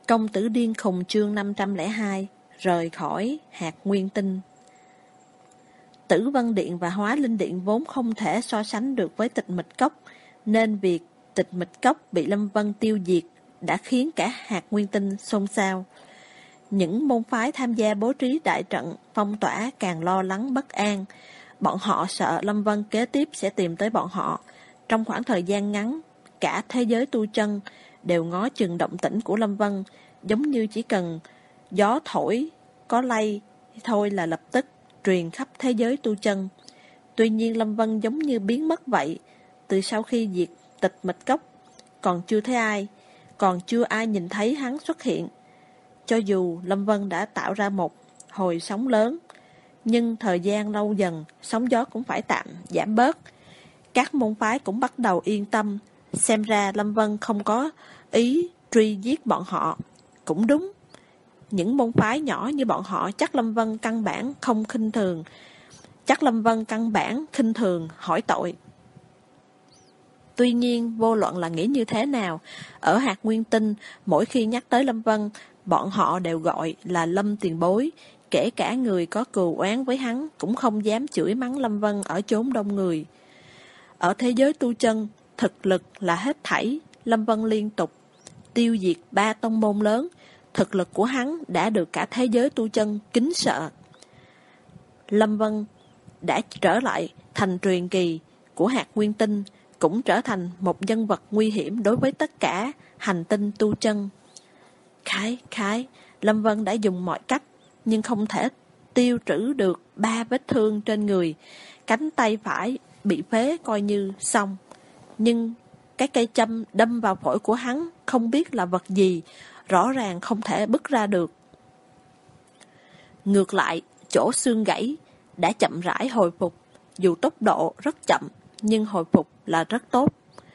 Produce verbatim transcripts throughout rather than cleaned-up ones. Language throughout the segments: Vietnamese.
Công tử điên khùng chương năm trăm lẻ hai, rời khỏi hạt nguyên tinh. Tử Vân Điện và Hóa Linh Điện vốn không thể so sánh được với Tịch Mịch Cốc, nên việc Tịch Mịch Cốc bị Lâm Vân tiêu diệt đã khiến cả hạt nguyên tinh xôn xao. Những môn phái tham gia bố trí đại trận phong tỏa càng lo lắng bất an. Bọn họ sợ Lâm Vân kế tiếp sẽ tìm tới bọn họ. Trong khoảng thời gian ngắn, cả thế giới tu chân đều ngó chừng động tĩnh của Lâm Vân, giống như chỉ cần gió thổi, có lay thôi là lập tức truyền khắp thế giới tu chân. Tuy nhiên Lâm Vân giống như biến mất vậy. Từ sau khi diệt Tịch Mịch Cốc, còn chưa thấy ai, còn chưa ai nhìn thấy hắn xuất hiện. Cho dù Lâm Vân đã tạo ra một hồi sóng lớn, nhưng thời gian lâu dần, sóng gió cũng phải tạm giảm bớt. Các môn phái cũng bắt đầu yên tâm. Xem ra Lâm Vân không có ý truy giết bọn họ. Cũng đúng, những môn phái nhỏ như bọn họ chắc Lâm Vân căn bản không khinh thường. Chắc Lâm Vân căn bản khinh thường hỏi tội. Tuy nhiên, vô luận là nghĩ như thế nào, ở hạt nguyên tinh, mỗi khi nhắc tới Lâm Vân, bọn họ đều gọi là Lâm tiền bối. Kể cả người có cừu oán với hắn cũng không dám chửi mắng Lâm Vân ở chốn đông người. Ở thế giới tu chân, thực lực là hết thảy. Lâm Vân liên tục tiêu diệt ba tông môn lớn. Thực lực của hắn đã được cả thế giới tu chân kính sợ. Lâm Vân đã trở lại thành truyền kỳ của hạt nguyên tinh, cũng trở thành một nhân vật nguy hiểm đối với tất cả hành tinh tu chân. Khái, khái, Lâm Vân đã dùng mọi cách, nhưng không thể tiêu trữ được ba vết thương trên người. Cánh tay phải bị phế coi như xong. Nhưng cái cây châm đâm vào phổi của hắn không biết là vật gì, rõ ràng không thể bứt ra được. Ngược lại, chỗ xương gãy đã chậm rãi hồi phục, dù tốc độ rất chậm, nhưng hồi phục là rất tốt.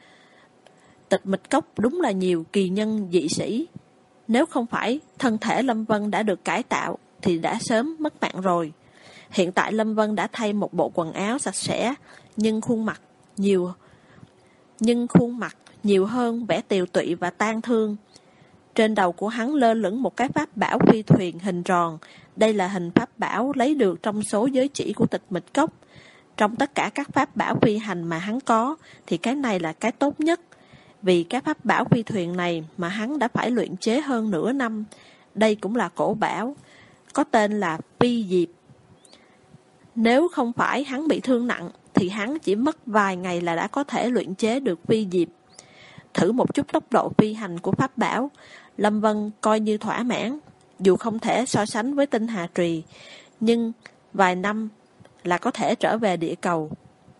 Tịch Mịch Cốc đúng là nhiều kỳ nhân dị sĩ. Nếu không phải thân thể Lâm Vân đã được cải tạo, thì đã sớm mất mạng rồi. Hiện tại Lâm Vân đã thay một bộ quần áo sạch sẽ, nhưng khuôn mặt nhiều nhưng khuôn mặt nhiều hơn vẻ tiều tụy và tang thương. Trên đầu của hắn lơ lửng một cái pháp bảo phi thuyền hình tròn. Đây là hình pháp bảo lấy được trong số giới chỉ của Tịch Mịch Cốc. Trong tất cả các pháp bảo phi hành mà hắn có, thì cái này là cái tốt nhất. Vì cái pháp bảo phi thuyền này mà hắn đã phải luyện chế hơn nửa năm. Đây cũng là cổ bảo, có tên là Phi Diệp. Nếu không phải hắn bị thương nặng, thì hắn chỉ mất vài ngày là đã có thể luyện chế được Phi Diệp. Thử một chút tốc độ phi hành của pháp bảo, Lâm Vân coi như thỏa mãn. Dù không thể so sánh với tinh hà trì, nhưng vài năm là có thể trở về địa cầu.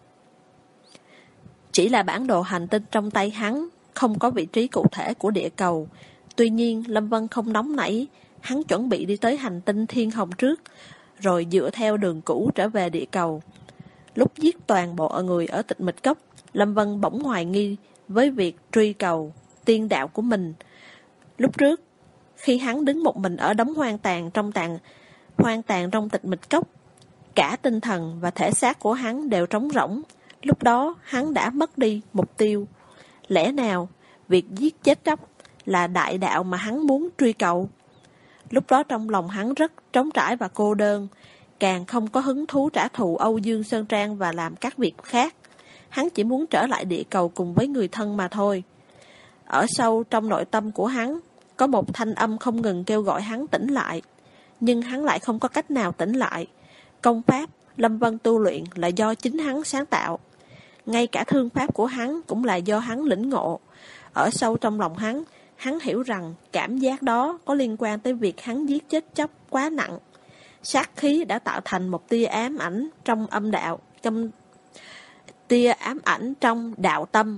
Chỉ là bản đồ hành tinh trong tay hắn không có vị trí cụ thể của địa cầu. Tuy nhiên Lâm Vân không nóng nảy. Hắn chuẩn bị đi tới hành tinh Thiên Hồng trước, rồi dựa theo đường cũ trở về địa cầu. Lúc giết toàn bộ người ở Tịch Mịch Cốc, Lâm Vân bỗng hoài nghi với việc truy cầu tiên đạo của mình. Lúc trước, khi hắn đứng một mình ở đống hoang tàn trong tàn hoang tàn trong Tịch Mịch Cốc, cả tinh thần và thể xác của hắn đều trống rỗng. Lúc đó hắn đã mất đi mục tiêu. Lẽ nào việc giết chết chóc là đại đạo mà hắn muốn truy cầu? Lúc đó trong lòng hắn rất trống trải và cô đơn, càng không có hứng thú trả thù Âu Dương Sơn Trang và làm các việc khác. Hắn chỉ muốn trở lại địa cầu cùng với người thân mà thôi. Ở sâu trong nội tâm của hắn, có một thanh âm không ngừng kêu gọi hắn tỉnh lại. Nhưng hắn lại không có cách nào tỉnh lại. Công pháp Lâm Vân tu luyện là do chính hắn sáng tạo. Ngay cả thương pháp của hắn cũng là do hắn lĩnh ngộ. Ở sâu trong lòng hắn, hắn hiểu rằng cảm giác đó có liên quan tới việc hắn giết chết chóc quá nặng. Sát khí đã tạo thành một tia ám ảnh trong âm đạo, trong tia ám ảnh trong đạo tâm.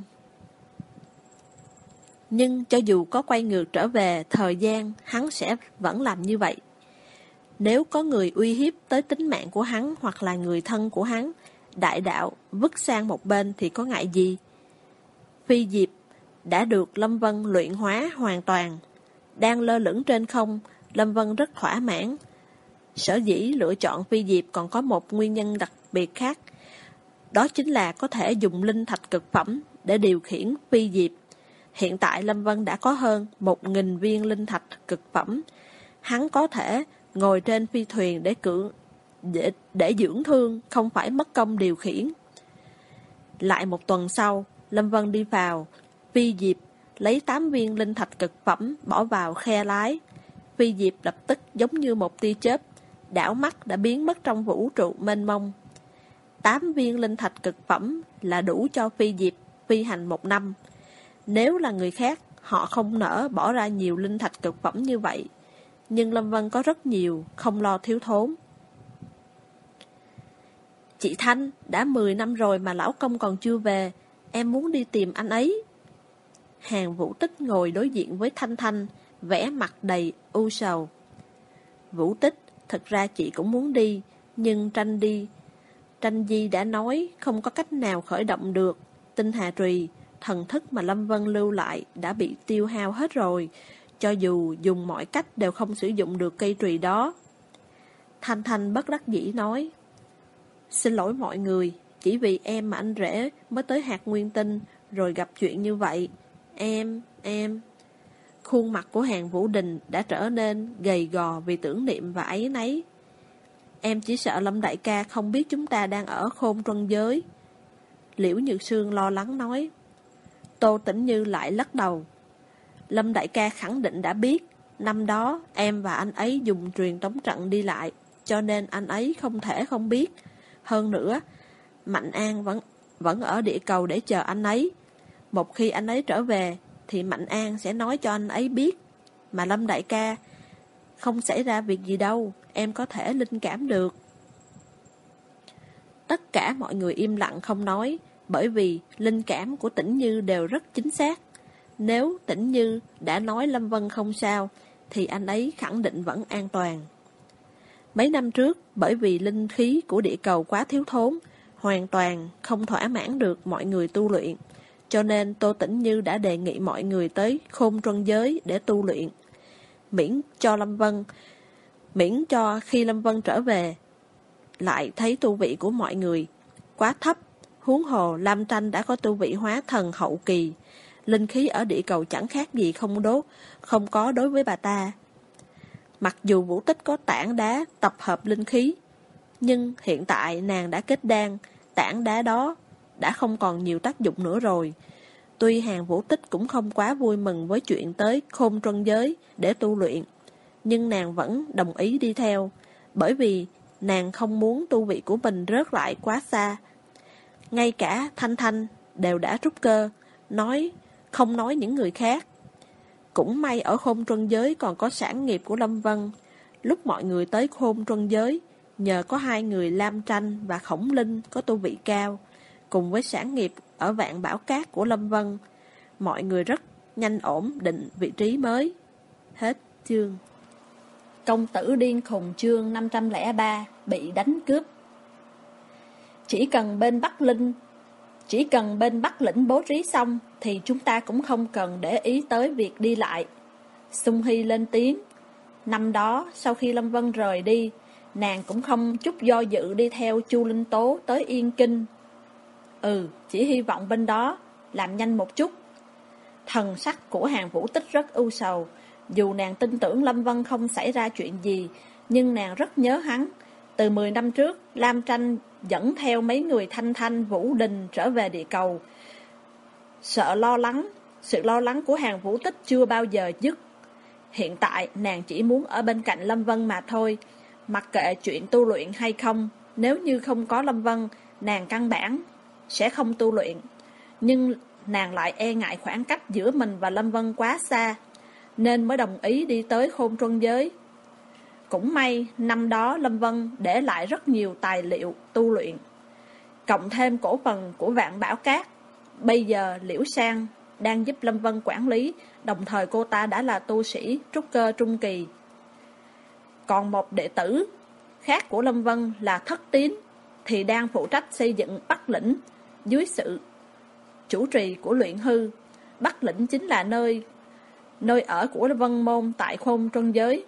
Nhưng cho dù có quay ngược trở về thời gian, hắn sẽ vẫn làm như vậy. Nếu có người uy hiếp tới tính mạng của hắn hoặc là người thân của hắn, đại đạo vứt sang một bên thì có ngại gì? Phi Diệp đã được Lâm Vân luyện hóa hoàn toàn. Đang lơ lửng trên không, Lâm Vân rất thỏa mãn. Sở dĩ lựa chọn Phi Diệp còn có một nguyên nhân đặc biệt khác. Đó chính là có thể dùng linh thạch cực phẩm để điều khiển Phi Diệp. Hiện tại Lâm Vân đã có hơn một nghìn viên linh thạch cực phẩm. Hắn có thể ngồi trên phi thuyền để cưỡng để, để dưỡng thương, không phải mất công điều khiển. Lại một tuần sau, Lâm Vân đi vào Phi Diệp, lấy tám viên linh thạch cực phẩm bỏ vào khe lái. Phi Diệp lập tức giống như một tia chớp, đảo mắt đã biến mất trong vũ trụ mênh mông. Tám viên linh thạch cực phẩm là đủ cho Phi Diệp phi hành một năm. Nếu là người khác, họ không nỡ bỏ ra nhiều linh thạch cực phẩm như vậy. Nhưng Lâm Vân có rất nhiều, không lo thiếu thốn. Chị Thanh, đã mười năm rồi mà lão công còn chưa về, em muốn đi tìm anh ấy. Hàn Vũ Tích ngồi đối diện với Thanh Thanh, vẻ mặt đầy u sầu. Vũ Tích, thật ra chị cũng muốn đi, nhưng tranh đi. Tranh Di đã nói không có cách nào khởi động được. Tinh Hà Trùy, thần thức mà Lâm Vân lưu lại đã bị tiêu hao hết rồi. Cho dù dùng mọi cách đều không sử dụng được cây trùy đó. Thanh Thanh bất đắc dĩ nói: Xin lỗi mọi người, chỉ vì em mà anh rể mới tới hạt nguyên tinh, rồi gặp chuyện như vậy. Em, em... Khuôn mặt của Hàn Vũ Đình đã trở nên gầy gò vì tưởng niệm và áy náy. Em chỉ sợ Lâm đại ca không biết chúng ta đang ở Khôn Truân Giới. Liễu Nhược Sương lo lắng nói. Tô Tĩnh Như lại lắc đầu. Lâm đại ca khẳng định đã biết, năm đó em và anh ấy dùng truyền tống trận đi lại, cho nên anh ấy không thể không biết. Hơn nữa, Mạnh An vẫn vẫn ở địa cầu để chờ anh ấy. Một khi anh ấy trở về, thì Mạnh An sẽ nói cho anh ấy biết. Mà Lâm đại ca, không xảy ra việc gì đâu, em có thể linh cảm được. Tất cả mọi người im lặng không nói, bởi vì linh cảm của Tĩnh Như đều rất chính xác. Nếu Tĩnh Như đã nói Lâm Vân không sao, thì anh ấy khẳng định vẫn an toàn. Mấy năm trước, bởi vì linh khí của địa cầu quá thiếu thốn, hoàn toàn không thỏa mãn được mọi người tu luyện, cho nên Tô Tĩnh Như đã đề nghị mọi người tới Khôn Truân Giới để tu luyện. Miễn cho Lâm Vân, miễn cho khi Lâm Vân trở về, lại thấy tu vị của mọi người quá thấp. Huống hồ Lam Tranh đã có tu vị hóa thần hậu kỳ, linh khí ở địa cầu chẳng khác gì không đốt, không có đối với bà ta. Mặc dù Vũ Tích có tảng đá tập hợp linh khí, nhưng hiện tại nàng đã kết đan, tảng đá đó đã không còn nhiều tác dụng nữa rồi. Tuy Hàn Vũ Tích cũng không quá vui mừng với chuyện tới Khôn Truân Giới để tu luyện, nhưng nàng vẫn đồng ý đi theo, bởi vì nàng không muốn tu vị của mình rớt lại quá xa. Ngay cả Thanh Thanh đều đã trúc cơ, nói không nói những người khác. Cũng may ở Khôn Truân Giới còn có sản nghiệp của Lâm Vân. Lúc mọi người tới Khôn Truân Giới, nhờ có hai người Lam Tranh và Khổng Linh có tu vị cao, cùng với sản nghiệp ở Vạn Bảo Cát của Lâm Vân, mọi người rất nhanh ổn định vị trí mới. Hết chương. Công tử điên khùng chương năm trăm lẻ ba bị đánh cướp. Chỉ cần bên Bắc Linh, chỉ cần bên Bắc lĩnh bố trí xong thì chúng ta cũng không cần để ý tới việc đi lại. Xung Hy lên tiếng. Năm đó sau khi Lâm Vân rời đi, nàng cũng không chút do dự đi theo Chu Linh Tố tới Yên Kinh. Ừ, chỉ hy vọng bên đó làm nhanh một chút. Thần sắc của Hàn Vũ Tích rất ưu sầu. Dù nàng tin tưởng Lâm Vân không xảy ra chuyện gì, nhưng nàng rất nhớ hắn. Từ mười năm trước, Lam Tranh dẫn theo mấy người Thanh Thanh, Vũ Đình trở về địa cầu. Sợ lo lắng, sự lo lắng của Hàn Vũ Tích chưa bao giờ dứt. Hiện tại nàng chỉ muốn ở bên cạnh Lâm Vân mà thôi. Mặc kệ chuyện tu luyện hay không, nếu như không có Lâm Vân, nàng căn bản sẽ không tu luyện. Nhưng nàng lại e ngại khoảng cách giữa mình và Lâm Vân quá xa, nên mới đồng ý đi tới Khôn Truân Giới. Cũng may năm đó Lâm Vân để lại rất nhiều tài liệu tu luyện, cộng thêm cổ phần của Vạn Bảo Cát. Bây giờ Liễu Sang đang giúp Lâm Vân quản lý, đồng thời cô ta đã là tu sĩ trúc cơ trung kỳ. Còn một đệ tử khác của Lâm Vân là Thất Tín thì đang phụ trách xây dựng Bắc Lĩnh dưới sự chủ trì của Luyện Hư. Bắc Lĩnh chính là nơi nơi ở của Vân Môn tại Khôn Truân Giới.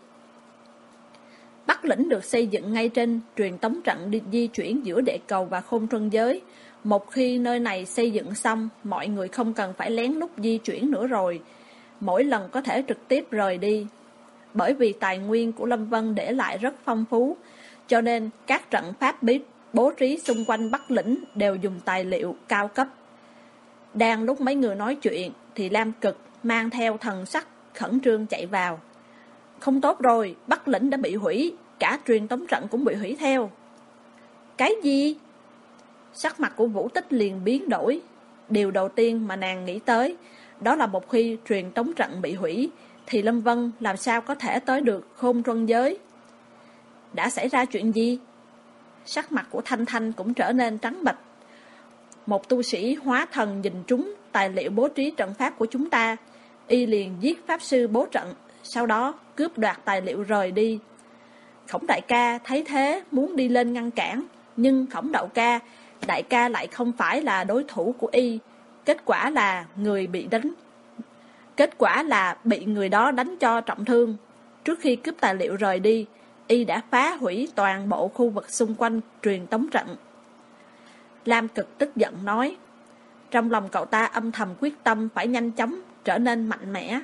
Bắc Lĩnh được xây dựng ngay trên truyền tống trận đi di chuyển giữa địa cầu và Khôn Truân Giới. Một khi nơi này xây dựng xong, mọi người không cần phải lén lút di chuyển nữa rồi. Mỗi lần có thể trực tiếp rời đi. Bởi vì tài nguyên của Lâm Vân để lại rất phong phú, cho nên các trận pháp bí bố trí xung quanh Bắc Lĩnh đều dùng tài liệu cao cấp. Đang lúc mấy người nói chuyện, thì Lam Cực mang theo thần sắc khẩn trương chạy vào. Không tốt rồi, Bắc Lĩnh đã bị hủy, cả truyền tống trận cũng bị hủy theo. Cái gì? Sắc mặt của Vũ Tích liền biến đổi. Điều đầu tiên mà nàng nghĩ tới, đó là một khi truyền tống trận bị hủy, thì Lâm Vân làm sao có thể tới được Khôn Truân Giới? Đã xảy ra chuyện gì? Sắc mặt của Thanh Thanh cũng trở nên trắng bệch. Một tu sĩ hóa thần nhìn trúng tài liệu bố trí trận pháp của chúng ta, y liền giết pháp sư bố trận, sau đó cướp đoạt tài liệu rời đi. Khổng đại ca thấy thế muốn đi lên ngăn cản, nhưng Khổng đậu ca, đại ca lại không phải là đối thủ của y. Kết quả là người bị đánh. Kết quả là bị người đó đánh cho trọng thương. Trước khi cướp tài liệu rời đi, y đã phá hủy toàn bộ khu vực xung quanh truyền tống trận. Lam Cực tức giận nói. Trong lòng cậu ta âm thầm quyết tâm phải nhanh chóng trở nên mạnh mẽ.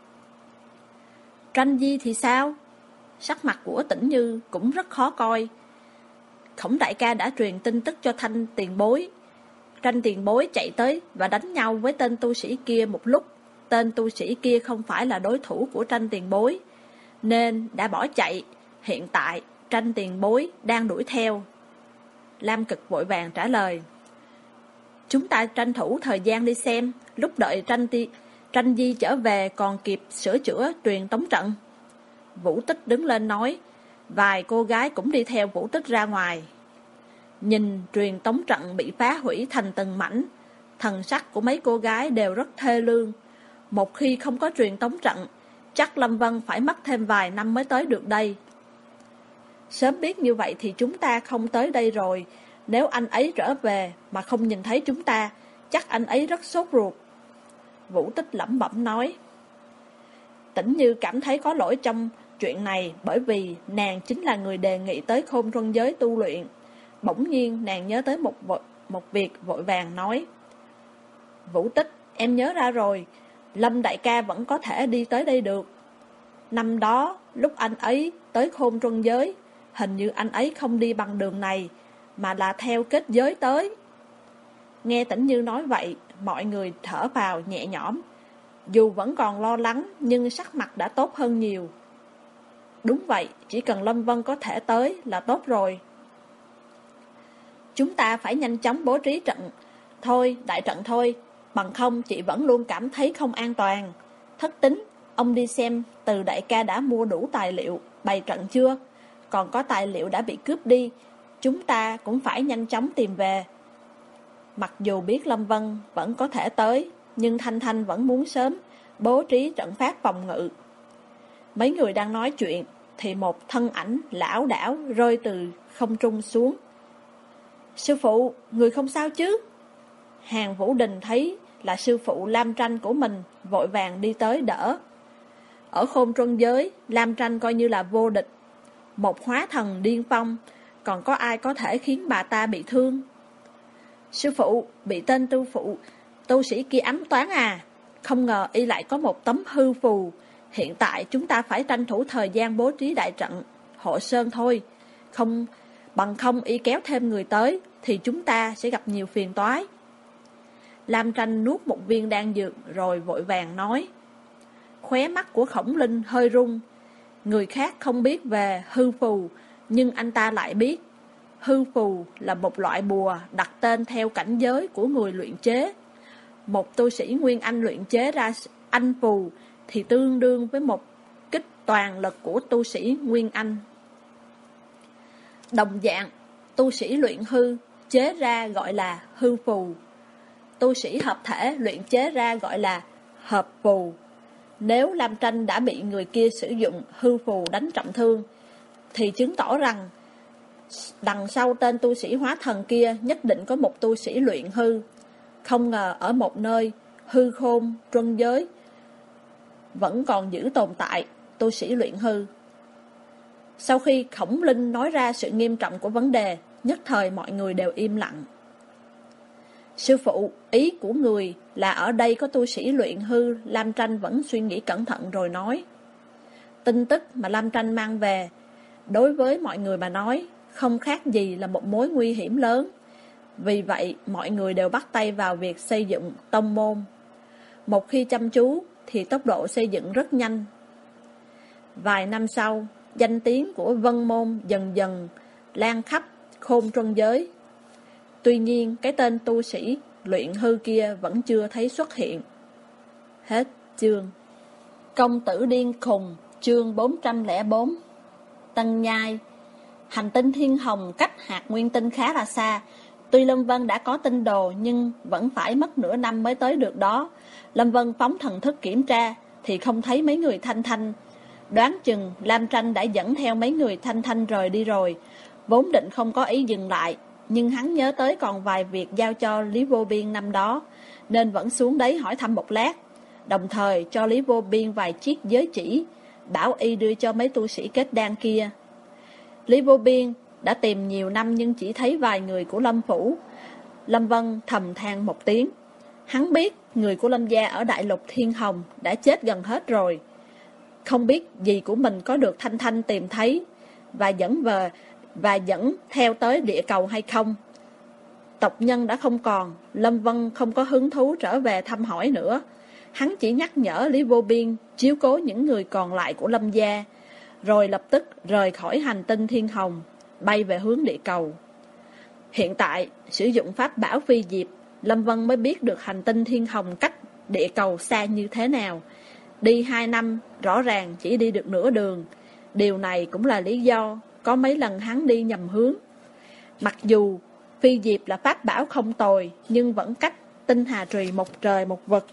Tranh Di thì sao? Sắc mặt của Tĩnh Như cũng rất khó coi. Khổng đại ca đã truyền tin tức cho Thanh tiền bối. Tranh tiền bối chạy tới và đánh nhau với tên tu sĩ kia một lúc. Tên tu sĩ kia không phải là đối thủ của Tranh tiền bối, nên đã bỏ chạy. Hiện tại Tranh tiền bối đang đuổi theo. Lam Cực vội vàng trả lời. Chúng ta tranh thủ thời gian đi xem, lúc đợi Tranh, ti, tranh Di trở về còn kịp sửa chữa truyền tống trận. Vũ Tích đứng lên nói. Vài cô gái cũng đi theo Vũ Tích ra ngoài. Nhìn truyền tống trận bị phá hủy thành từng mảnh, thần sắc của mấy cô gái đều rất thê lương. Một khi không có truyền tống trận, chắc Lâm Vân phải mất thêm vài năm mới tới được đây. Sớm biết như vậy thì chúng ta không tới đây rồi. Nếu anh ấy trở về mà không nhìn thấy chúng ta, chắc anh ấy rất sốt ruột. Vũ Tích lẩm bẩm nói. Tĩnh Như cảm thấy có lỗi trong chuyện này, bởi vì nàng chính là người đề nghị tới Khôn Truân Giới tu luyện. Bỗng nhiên nàng nhớ tới một, vội, một việc vội vàng nói. Vũ Tích, em nhớ ra rồi, Lâm đại ca vẫn có thể đi tới đây được. Năm đó, lúc anh ấy tới Khôn Truân Giới, hình như anh ấy không đi bằng đường này, mà là theo kết giới tới. Nghe Tĩnh Như nói vậy, mọi người thở vào nhẹ nhõm. Dù vẫn còn lo lắng, nhưng sắc mặt đã tốt hơn nhiều. Đúng vậy, chỉ cần Lâm Vân có thể tới là tốt rồi. Chúng ta phải nhanh chóng bố trí trận. Thôi, đại trận thôi, bằng không chị vẫn luôn cảm thấy không an toàn. Thất Tính, ông đi xem Từ đại ca đã mua đủ tài liệu, bày trận chưa? Còn có tài liệu đã bị cướp đi, chúng ta cũng phải nhanh chóng tìm về. Mặc dù biết Lâm Vân vẫn có thể tới, nhưng Thanh Thanh vẫn muốn sớm bố trí trận pháp phòng ngự. Mấy người đang nói chuyện, thì một thân ảnh lảo đảo rơi từ không trung xuống. Sư phụ, người không sao chứ? Hàng Vũ Đình thấy là sư phụ Lam Tranh của mình, vội vàng đi tới đỡ. Ở Khôn Truân Giới, Lam Tranh coi như là vô địch. Một hóa thần điên phong, còn có ai có thể khiến bà ta bị thương? Sư phụ, bị tên tu phụ, tu sĩ kia ám toán à? Không ngờ y lại có một tấm hư phù. Hiện tại chúng ta phải tranh thủ thời gian bố trí đại trận hộ sơn thôi. Không, bằng không y kéo thêm người tới, thì chúng ta sẽ gặp nhiều phiền toái. Lam Tranh nuốt một viên đan dược rồi vội vàng nói. Khóe mắt của Khổng Linh hơi rung. Người khác không biết về hư phù, nhưng anh ta lại biết. Hư phù là một loại bùa đặt tên theo cảnh giới của người luyện chế. Một tu sĩ Nguyên Anh luyện chế ra anh phù thì tương đương với một kích toàn lực của tu sĩ Nguyên Anh. Đồng dạng, tu sĩ luyện hư chế ra gọi là hư phù. Tu sĩ hợp thể luyện chế ra gọi là hợp phù. Nếu Lam Tranh đã bị người kia sử dụng hư phù đánh trọng thương, thì chứng tỏ rằng đằng sau tên tu sĩ hóa thần kia nhất định có một tu sĩ luyện hư. Không ngờ ở một nơi hư khôn truân giới vẫn còn giữ tồn tại tu sĩ luyện hư. Sau khi Khổng Linh nói ra sự nghiêm trọng của vấn đề, nhất thời mọi người đều im lặng. Sư phụ, ý của người là ở đây có tu sĩ luyện hư. Lam Tranh vẫn suy nghĩ cẩn thận rồi nói. Tin tức mà Lam Tranh mang về, đối với mọi người mà nói, không khác gì là một mối nguy hiểm lớn. Vì vậy, mọi người đều bắt tay vào việc xây dựng tông môn. Một khi chăm chú, thì tốc độ xây dựng rất nhanh. Vài năm sau, danh tiếng của Vân Môn dần dần lan khắp Khôn Truân giới. Tuy nhiên, cái tên tu sĩ luyện hư kia vẫn chưa thấy xuất hiện. Hết chương. Công tử điên khùng, chương bốn trăm lẻ bốn. Tân Nhai. Hành tinh Thiên Hồng cách hạt nguyên tinh khá là xa. Tuy Lâm Vân đã có tinh đồ nhưng vẫn phải mất nửa năm mới tới được đó. Lâm Vân phóng thần thức kiểm tra thì không thấy mấy người Thanh Thanh. Đoán chừng Lam Tranh đã dẫn theo mấy người Thanh Thanh rời đi rồi. Vốn định không có ý dừng lại, nhưng hắn nhớ tới còn vài việc giao cho Lý Vô Biên năm đó, nên vẫn xuống đấy hỏi thăm một lát. Đồng thời cho Lý Vô Biên vài chiếc giới chỉ, bảo y đưa cho mấy tu sĩ kết đan kia. Lý Vô Biên đã tìm nhiều năm nhưng chỉ thấy vài người của Lâm Phủ. Lâm Vân thầm than một tiếng. Hắn biết người của Lâm gia ở Đại Lục Thiên Hồng đã chết gần hết rồi. Không biết dì của mình có được Thanh Thanh tìm thấy và dẫn về và dẫn theo tới địa cầu hay không. Tộc nhân đã không còn, Lâm Vân không có hứng thú trở về thăm hỏi nữa. Hắn chỉ nhắc nhở Lý Vô Biên chiếu cố những người còn lại của Lâm gia, rồi lập tức rời khỏi hành tinh Thiên Hồng, bay về hướng địa cầu. Hiện tại, sử dụng pháp bảo phi diệp, Lâm Vân mới biết được hành tinh Thiên Hồng cách địa cầu xa như thế nào. Đi hai năm, rõ ràng chỉ đi được nửa đường. Điều này cũng là lý do có mấy lần hắn đi nhầm hướng. Mặc dù phi diệp là pháp bảo không tồi, nhưng vẫn cách tinh hà trì một trời một vực,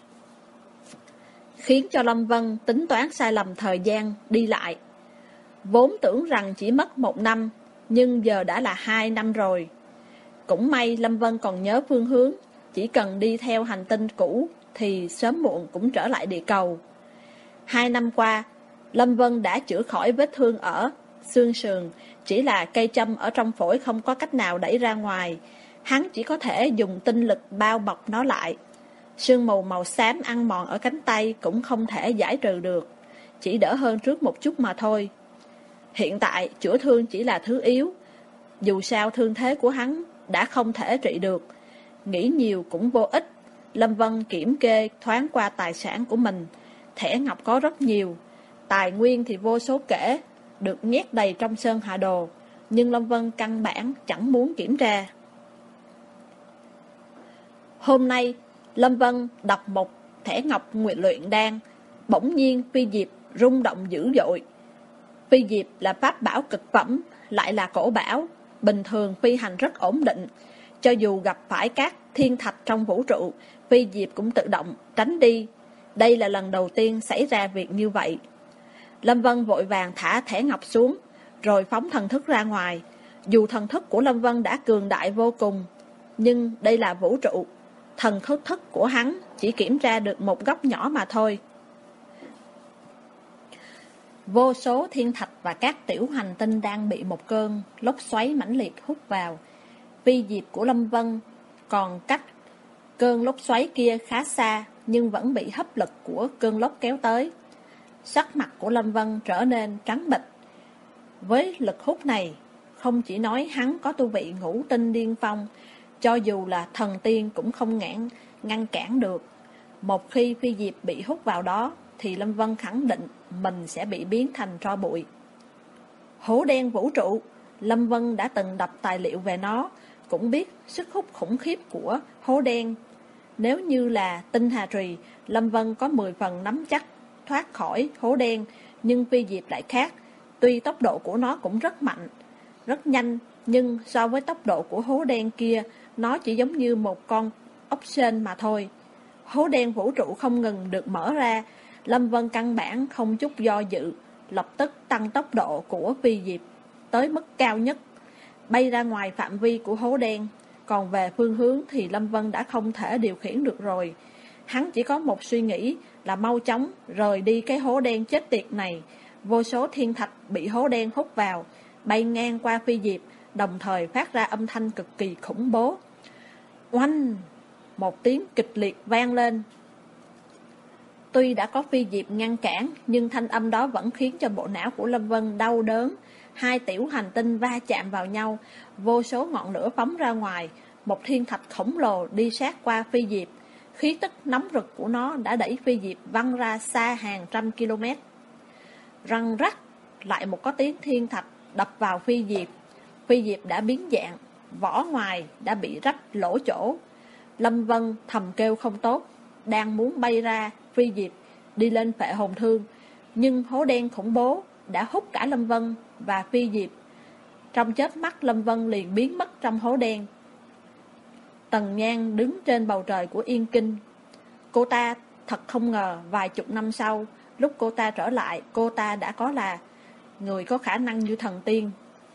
khiến cho Lâm Vân tính toán sai lầm thời gian đi lại. Vốn tưởng rằng chỉ mất một năm, nhưng giờ đã là hai năm rồi. Cũng may Lâm Vân còn nhớ phương hướng, chỉ cần đi theo hành tinh cũ thì sớm muộn cũng trở lại địa cầu. Hai năm qua, Lâm Vân đã chữa khỏi vết thương ở xương sườn, chỉ là cây châm ở trong phổi không có cách nào đẩy ra ngoài. Hắn chỉ có thể dùng tinh lực bao bọc nó lại. Sương mù màu xám ăn mòn ở cánh tay cũng không thể giải trừ được, chỉ đỡ hơn trước một chút mà thôi. Hiện tại chữa thương chỉ là thứ yếu. Dù sao thương thế của hắn đã không thể trị được, nghĩ nhiều cũng vô ích. Lâm Vân kiểm kê thoáng qua tài sản của mình. Thẻ ngọc có rất nhiều, tài nguyên thì vô số kể, được nhét đầy trong sơn hạ đồ, nhưng Lâm Vân căn bản chẳng muốn kiểm tra. Hôm nay, Lâm Vân đọc một thẻ ngọc nguyện luyện đan, bỗng nhiên phi diệp rung động dữ dội. Phi diệp là pháp bảo cực phẩm, lại là cổ bảo, bình thường phi hành rất ổn định. Cho dù gặp phải các thiên thạch trong vũ trụ, phi diệp cũng tự động tránh đi. Đây là lần đầu tiên xảy ra việc như vậy. Lâm Vân vội vàng thả thẻ ngọc xuống, rồi phóng thần thức ra ngoài. Dù thần thức của Lâm Vân đã cường đại vô cùng, nhưng đây là vũ trụ, thần thức thức của hắn chỉ kiểm tra được một góc nhỏ mà thôi. Vô số thiên thạch và các tiểu hành tinh đang bị một cơn lốc xoáy mãnh liệt hút vào. Phi diệp của Lâm Vân còn cách cơn lốc xoáy kia khá xa, nhưng vẫn bị hấp lực của cơn lốc kéo tới. Sắc mặt của Lâm Vân trở nên trắng bệch. Với lực hút này, không chỉ nói hắn có tu vị ngũ tinh điên phong, cho dù là thần tiên cũng không ngăn, ngăn cản được. Một khi phi diệp bị hút vào đó, thì Lâm Vân khẳng định mình sẽ bị biến thành tro bụi. Hố đen vũ trụ, Lâm Vân đã từng đọc tài liệu về nó, cũng biết sức hút khủng khiếp của hố đen. Nếu như là tinh hà trì, Lâm Vân có mười phần nắm chắc thoát khỏi hố đen, nhưng phi diệp lại khác. Tuy tốc độ của nó cũng rất mạnh, rất nhanh, nhưng so với tốc độ của hố đen kia, nó chỉ giống như một con ốc sên mà thôi. Hố đen vũ trụ không ngừng được mở ra, Lâm Vân căn bản không chút do dự, lập tức tăng tốc độ của phi diệp tới mức cao nhất, bay ra ngoài phạm vi của hố đen. Còn về phương hướng thì Lâm Vân đã không thể điều khiển được rồi. Hắn chỉ có một suy nghĩ là mau chóng rời đi cái hố đen chết tiệt này. Vô số thiên thạch bị hố đen hút vào, bay ngang qua phi diệp, đồng thời phát ra âm thanh cực kỳ khủng bố. Oanh! một tiếng kịch liệt vang lên. Tuy đã có phi diệp ngăn cản, nhưng thanh âm đó vẫn khiến cho bộ não của Lâm Vân đau đớn. Hai tiểu hành tinh va chạm vào nhau, vô số ngọn lửa phóng ra ngoài. Một thiên thạch khổng lồ đi sát qua phi diệp. Khí tức nóng rực của nó đã đẩy phi diệp văng ra xa hàng trăm km. Răng rắc, lại một có tiếng thiên thạch đập vào phi diệp. Phi diệp đã biến dạng, vỏ ngoài đã bị rách lỗ chỗ. Lâm Vân thầm kêu không tốt, đang muốn bay ra phi diệp đi lên phệ hồn thương, nhưng hố đen khủng bố đã hút cả Lâm Vân và phi diệp. Trong chớp mắt, Lâm Vân liền biến mất trong hố đen. Tần Nhan đứng trên bầu trời của Yên Kinh. Cô ta thật không ngờ vài chục năm sau, lúc cô ta trở lại, cô ta đã có là người có khả năng như thần tiên.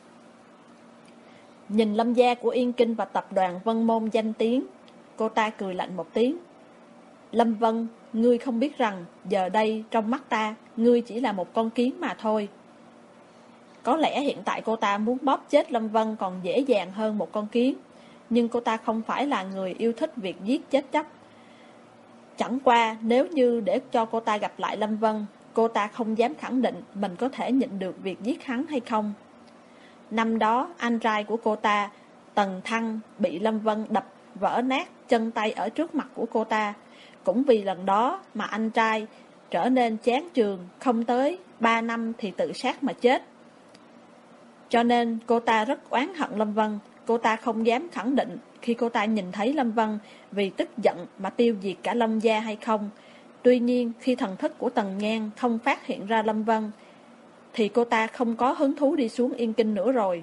Nhìn Lâm gia của Yên Kinh và tập đoàn Vân Môn danh tiếng, cô ta cười lạnh một tiếng. Lâm Vân, ngươi không biết rằng giờ đây trong mắt ta, ngươi chỉ là một con kiến mà thôi. Có lẽ hiện tại cô ta muốn bóp chết Lâm Vân còn dễ dàng hơn một con kiến, nhưng cô ta không phải là người yêu thích việc giết chết chóc. Chẳng qua nếu như để cho cô ta gặp lại Lâm Vân, cô ta không dám khẳng định mình có thể nhịn được việc giết hắn hay không. Năm đó, anh trai của cô ta, Tần Thăng, bị Lâm Vân đập vỡ nát chân tay ở trước mặt của cô ta. Cũng vì lần đó mà anh trai trở nên chán chường, không tới ba năm thì tự sát mà chết. Cho nên cô ta rất oán hận Lâm Vân. Cô ta không dám khẳng định khi cô ta nhìn thấy Lâm Vân vì tức giận mà tiêu diệt cả Lâm gia hay không. Tuy nhiên khi thần thức của Tần Nhan không phát hiện ra Lâm Vân, thì cô ta không có hứng thú đi xuống Yên Kinh nữa rồi.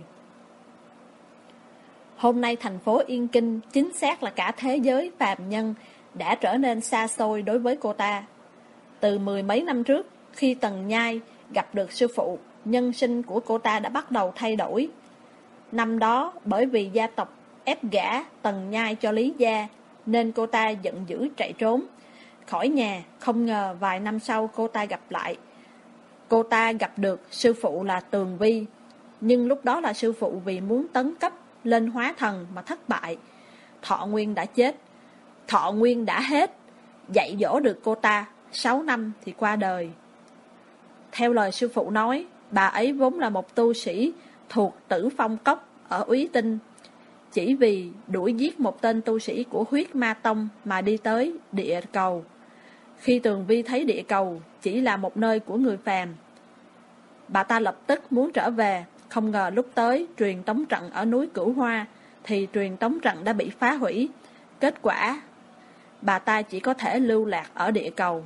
Hôm nay thành phố Yên Kinh, chính xác là cả thế giới phàm nhân, đã trở nên xa xôi đối với cô ta. Từ mười mấy năm trước, khi Tần Nhai gặp được sư phụ, nhân sinh của cô ta đã bắt đầu thay đổi. Năm đó, bởi vì gia tộc ép gả Tần Nhai cho Lý gia, nên cô ta giận dữ chạy trốn khỏi nhà. Không ngờ vài năm sau cô ta gặp lại. Cô ta gặp được sư phụ là Tường Vi, nhưng lúc đó là sư phụ vì muốn tấn cấp lên hóa thần mà thất bại. Thọ nguyên đã chết. Thọ nguyên đã hết. Dạy dỗ được cô ta sáu năm thì qua đời. Theo lời sư phụ nói, bà ấy vốn là một tu sĩ thuộc Tử Phong Cốc ở Úy Tinh. Chỉ vì đuổi giết một tên tu sĩ của Huyết Ma Tông mà đi tới địa cầu. Khi Tường Vi thấy địa cầu chỉ là một nơi của người phàm, bà ta lập tức muốn trở về. Không ngờ lúc tới truyền tống trận ở núi Cửu Hoa thì truyền tống trận đã bị phá hủy. Kết quả bà ta chỉ có thể lưu lạc ở địa cầu.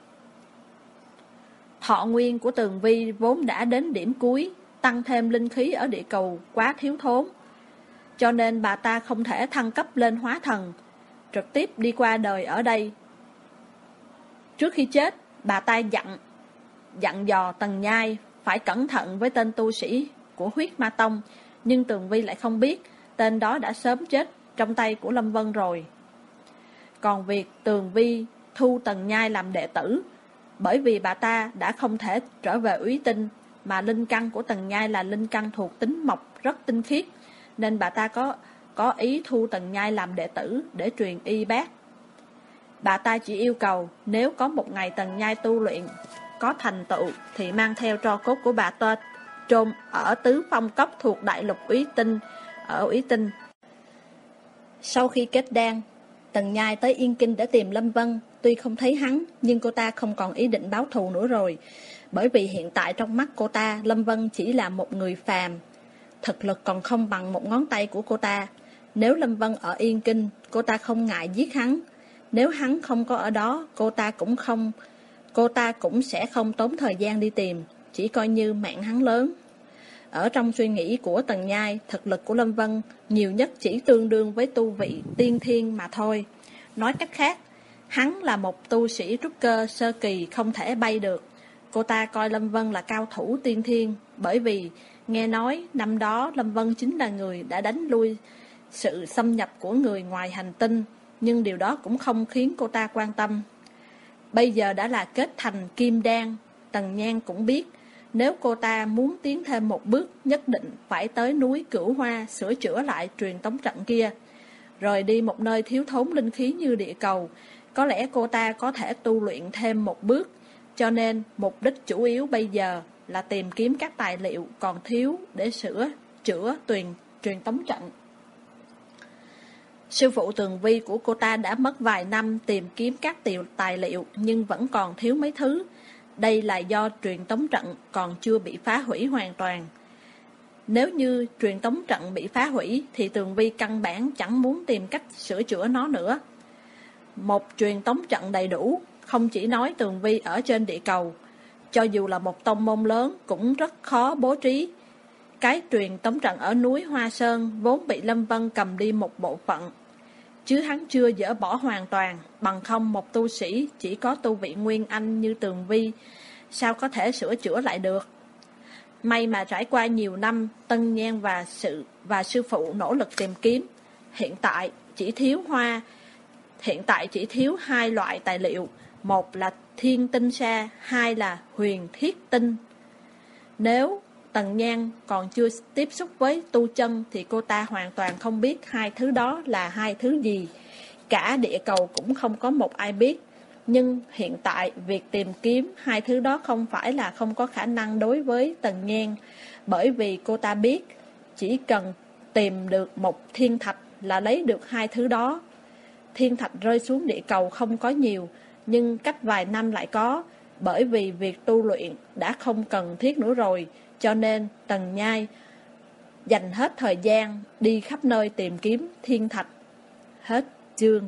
Thọ nguyên của Tường Vi vốn đã đến điểm cuối, tăng thêm linh khí ở địa cầu quá thiếu thốn, cho nên bà ta không thể thăng cấp lên hóa thần, trực tiếp đi qua đời ở đây. Trước khi chết, bà ta dặn dặn dò Tần Nhai phải cẩn thận với tên tu sĩ của Huyết Ma Tông, nhưng Tường Vi lại không biết tên đó đã sớm chết trong tay của Lâm Vân rồi. Còn việc Tường Vi thu Tần Nhai làm đệ tử, bởi vì bà ta đã không thể trở về Úy Tinh, mà linh căn của Tần Nhai là linh căn thuộc tính mộc rất tinh khiết, nên bà ta có có ý thu Tần Nhai làm đệ tử để truyền y bác. Bà ta chỉ yêu cầu nếu có một ngày Tần Nhai tu luyện có thành tựu thì mang theo tro cốt của bà ta chôn ở Tứ Phong Cốc thuộc đại lục Úy Tinh ở Úy Tinh. Sau khi kết đan, Tần Nhai tới Yên Kinh để tìm Lâm Vân. Tuy không thấy hắn, nhưng cô ta không còn ý định báo thù nữa rồi. Bởi vì hiện tại trong mắt cô ta, Lâm Vân chỉ là một người phàm, thực lực còn không bằng một ngón tay của cô ta. Nếu Lâm Vân ở Yên Kinh, cô ta không ngại giết hắn. Nếu hắn không có ở đó, cô ta cũng không Cô ta cũng sẽ không tốn thời gian đi tìm, chỉ coi như mạng hắn lớn. Ở trong suy nghĩ của Tần Nhai, thực lực của Lâm Vân nhiều nhất chỉ tương đương với tu vị tiên thiên mà thôi. Nói cách khác, hắn là một tu sĩ trúc cơ sơ kỳ không thể bay được. Cô ta coi Lâm Vân là cao thủ tiên thiên, bởi vì nghe nói năm đó Lâm Vân chính là người đã đánh lui sự xâm nhập của người ngoài hành tinh, nhưng điều đó cũng không khiến cô ta quan tâm. Bây giờ đã là kết thành kim đan, Tần Nhan cũng biết nếu cô ta muốn tiến thêm một bước nhất định phải tới núi Cửu Hoa sửa chữa lại truyền tống trận kia. rời đi một nơi thiếu thốn linh khí như địa cầu. Có lẽ cô ta có thể tu luyện thêm một bước, cho nên mục đích chủ yếu bây giờ là tìm kiếm các tài liệu còn thiếu để sửa chữa truyền, truyền tống trận. Sư phụ Tường Vi của cô ta đã mất vài năm tìm kiếm các tiểu tài liệu nhưng vẫn còn thiếu mấy thứ. Đây là do truyền tống trận còn chưa bị phá hủy hoàn toàn. Nếu như truyền tống trận bị phá hủy thì Tường Vi căn bản chẳng muốn tìm cách sửa chữa nó nữa. Một truyền tống trận đầy đủ, không chỉ nói Tường Vi ở trên địa cầu, cho dù là một tông môn lớn cũng rất khó bố trí. Cái truyền tống trận ở núi Hoa Sơn vốn bị Lâm Vân cầm đi một bộ phận, chứ hắn chưa dỡ bỏ hoàn toàn, bằng không một tu sĩ chỉ có tu vị Nguyên Anh như Tường Vi, sao có thể sửa chữa lại được. May mà trải qua nhiều năm, Tân Nhan và sự và sư phụ nỗ lực tìm kiếm, hiện tại chỉ thiếu hoa, hiện tại chỉ thiếu hai loại tài liệu, một là thiên tinh sa, hai là huyền thiết tinh. Nếu Tần Nhan còn chưa tiếp xúc với tu chân thì cô ta hoàn toàn không biết hai thứ đó là hai thứ gì. Cả địa cầu cũng không có một ai biết. Nhưng hiện tại việc tìm kiếm hai thứ đó không phải là không có khả năng đối với Tần Nhan, bởi vì cô ta biết chỉ cần tìm được một thiên thạch là lấy được hai thứ đó. Thiên thạch rơi xuống địa cầu không có nhiều, nhưng cách vài năm lại có, bởi vì việc tu luyện đã không cần thiết nữa rồi, cho nên Tần Nhai dành hết thời gian đi khắp nơi tìm kiếm thiên thạch. Hết chương.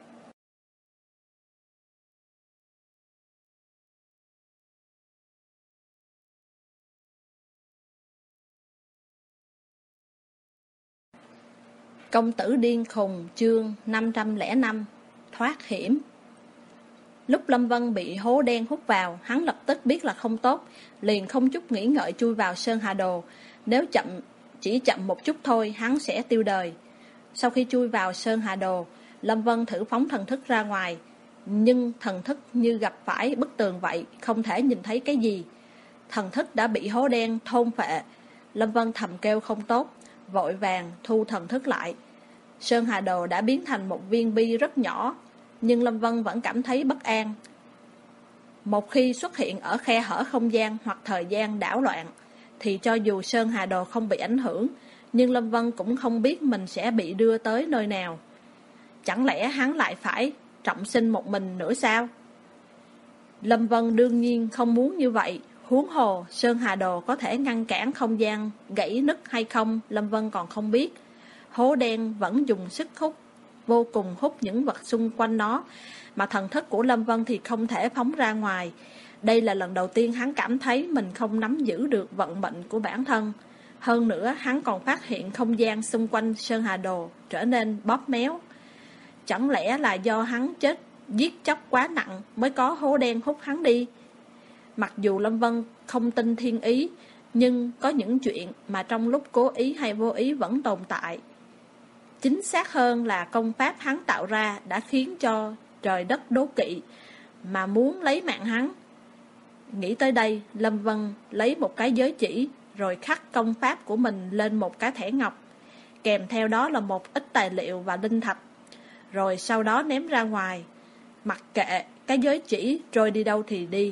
Công tử điên khùng, chương năm trăm lẻ năm, thoát hiểm. Lúc Lâm Vân bị hố đen hút vào, hắn lập tức biết là không tốt, liền không chút nghĩ ngợi chui vào Sơn Hà Đồ. Nếu chậm, chỉ chậm một chút thôi, hắn sẽ tiêu đời. Sau khi chui vào Sơn Hà Đồ, Lâm Vân thử phóng thần thức ra ngoài, nhưng thần thức như gặp phải bức tường vậy, không thể nhìn thấy cái gì. Thần thức đã bị hố đen thôn phệ. Lâm Vân thầm kêu không tốt, vội vàng thu thần thức lại. Sơn Hà Đồ đã biến thành một viên bi rất nhỏ, nhưng Lâm Vân vẫn cảm thấy bất an. Một khi xuất hiện ở khe hở không gian hoặc thời gian đảo loạn, thì cho dù Sơn Hà Đồ không bị ảnh hưởng, nhưng Lâm Vân cũng không biết mình sẽ bị đưa tới nơi nào. Chẳng lẽ hắn lại phải trọng sinh một mình nữa sao? Lâm Vân đương nhiên không muốn như vậy. Huống hồ, Sơn Hà Đồ có thể ngăn cản không gian gãy nứt hay không, Lâm Vân còn không biết. Hố đen vẫn dùng sức hút, vô cùng hút những vật xung quanh nó, mà thần thức của Lâm Vân thì không thể phóng ra ngoài. Đây là lần đầu tiên hắn cảm thấy mình không nắm giữ được vận mệnh của bản thân. Hơn nữa, hắn còn phát hiện không gian xung quanh Sơn Hà Đồ trở nên bóp méo. Chẳng lẽ là do hắn chết giết chóc quá nặng mới có hố đen hút hắn đi? Mặc dù Lâm Vân không tin thiên ý, nhưng có những chuyện mà trong lúc cố ý hay vô ý vẫn tồn tại. Chính xác hơn là công pháp hắn tạo ra đã khiến cho trời đất đố kỵ, mà muốn lấy mạng hắn. Nghĩ tới đây, Lâm Vân lấy một cái giới chỉ, rồi khắc công pháp của mình lên một cái thẻ ngọc, kèm theo đó là một ít tài liệu và linh thạch, rồi sau đó ném ra ngoài, mặc kệ cái giới chỉ trôi đi đâu thì đi.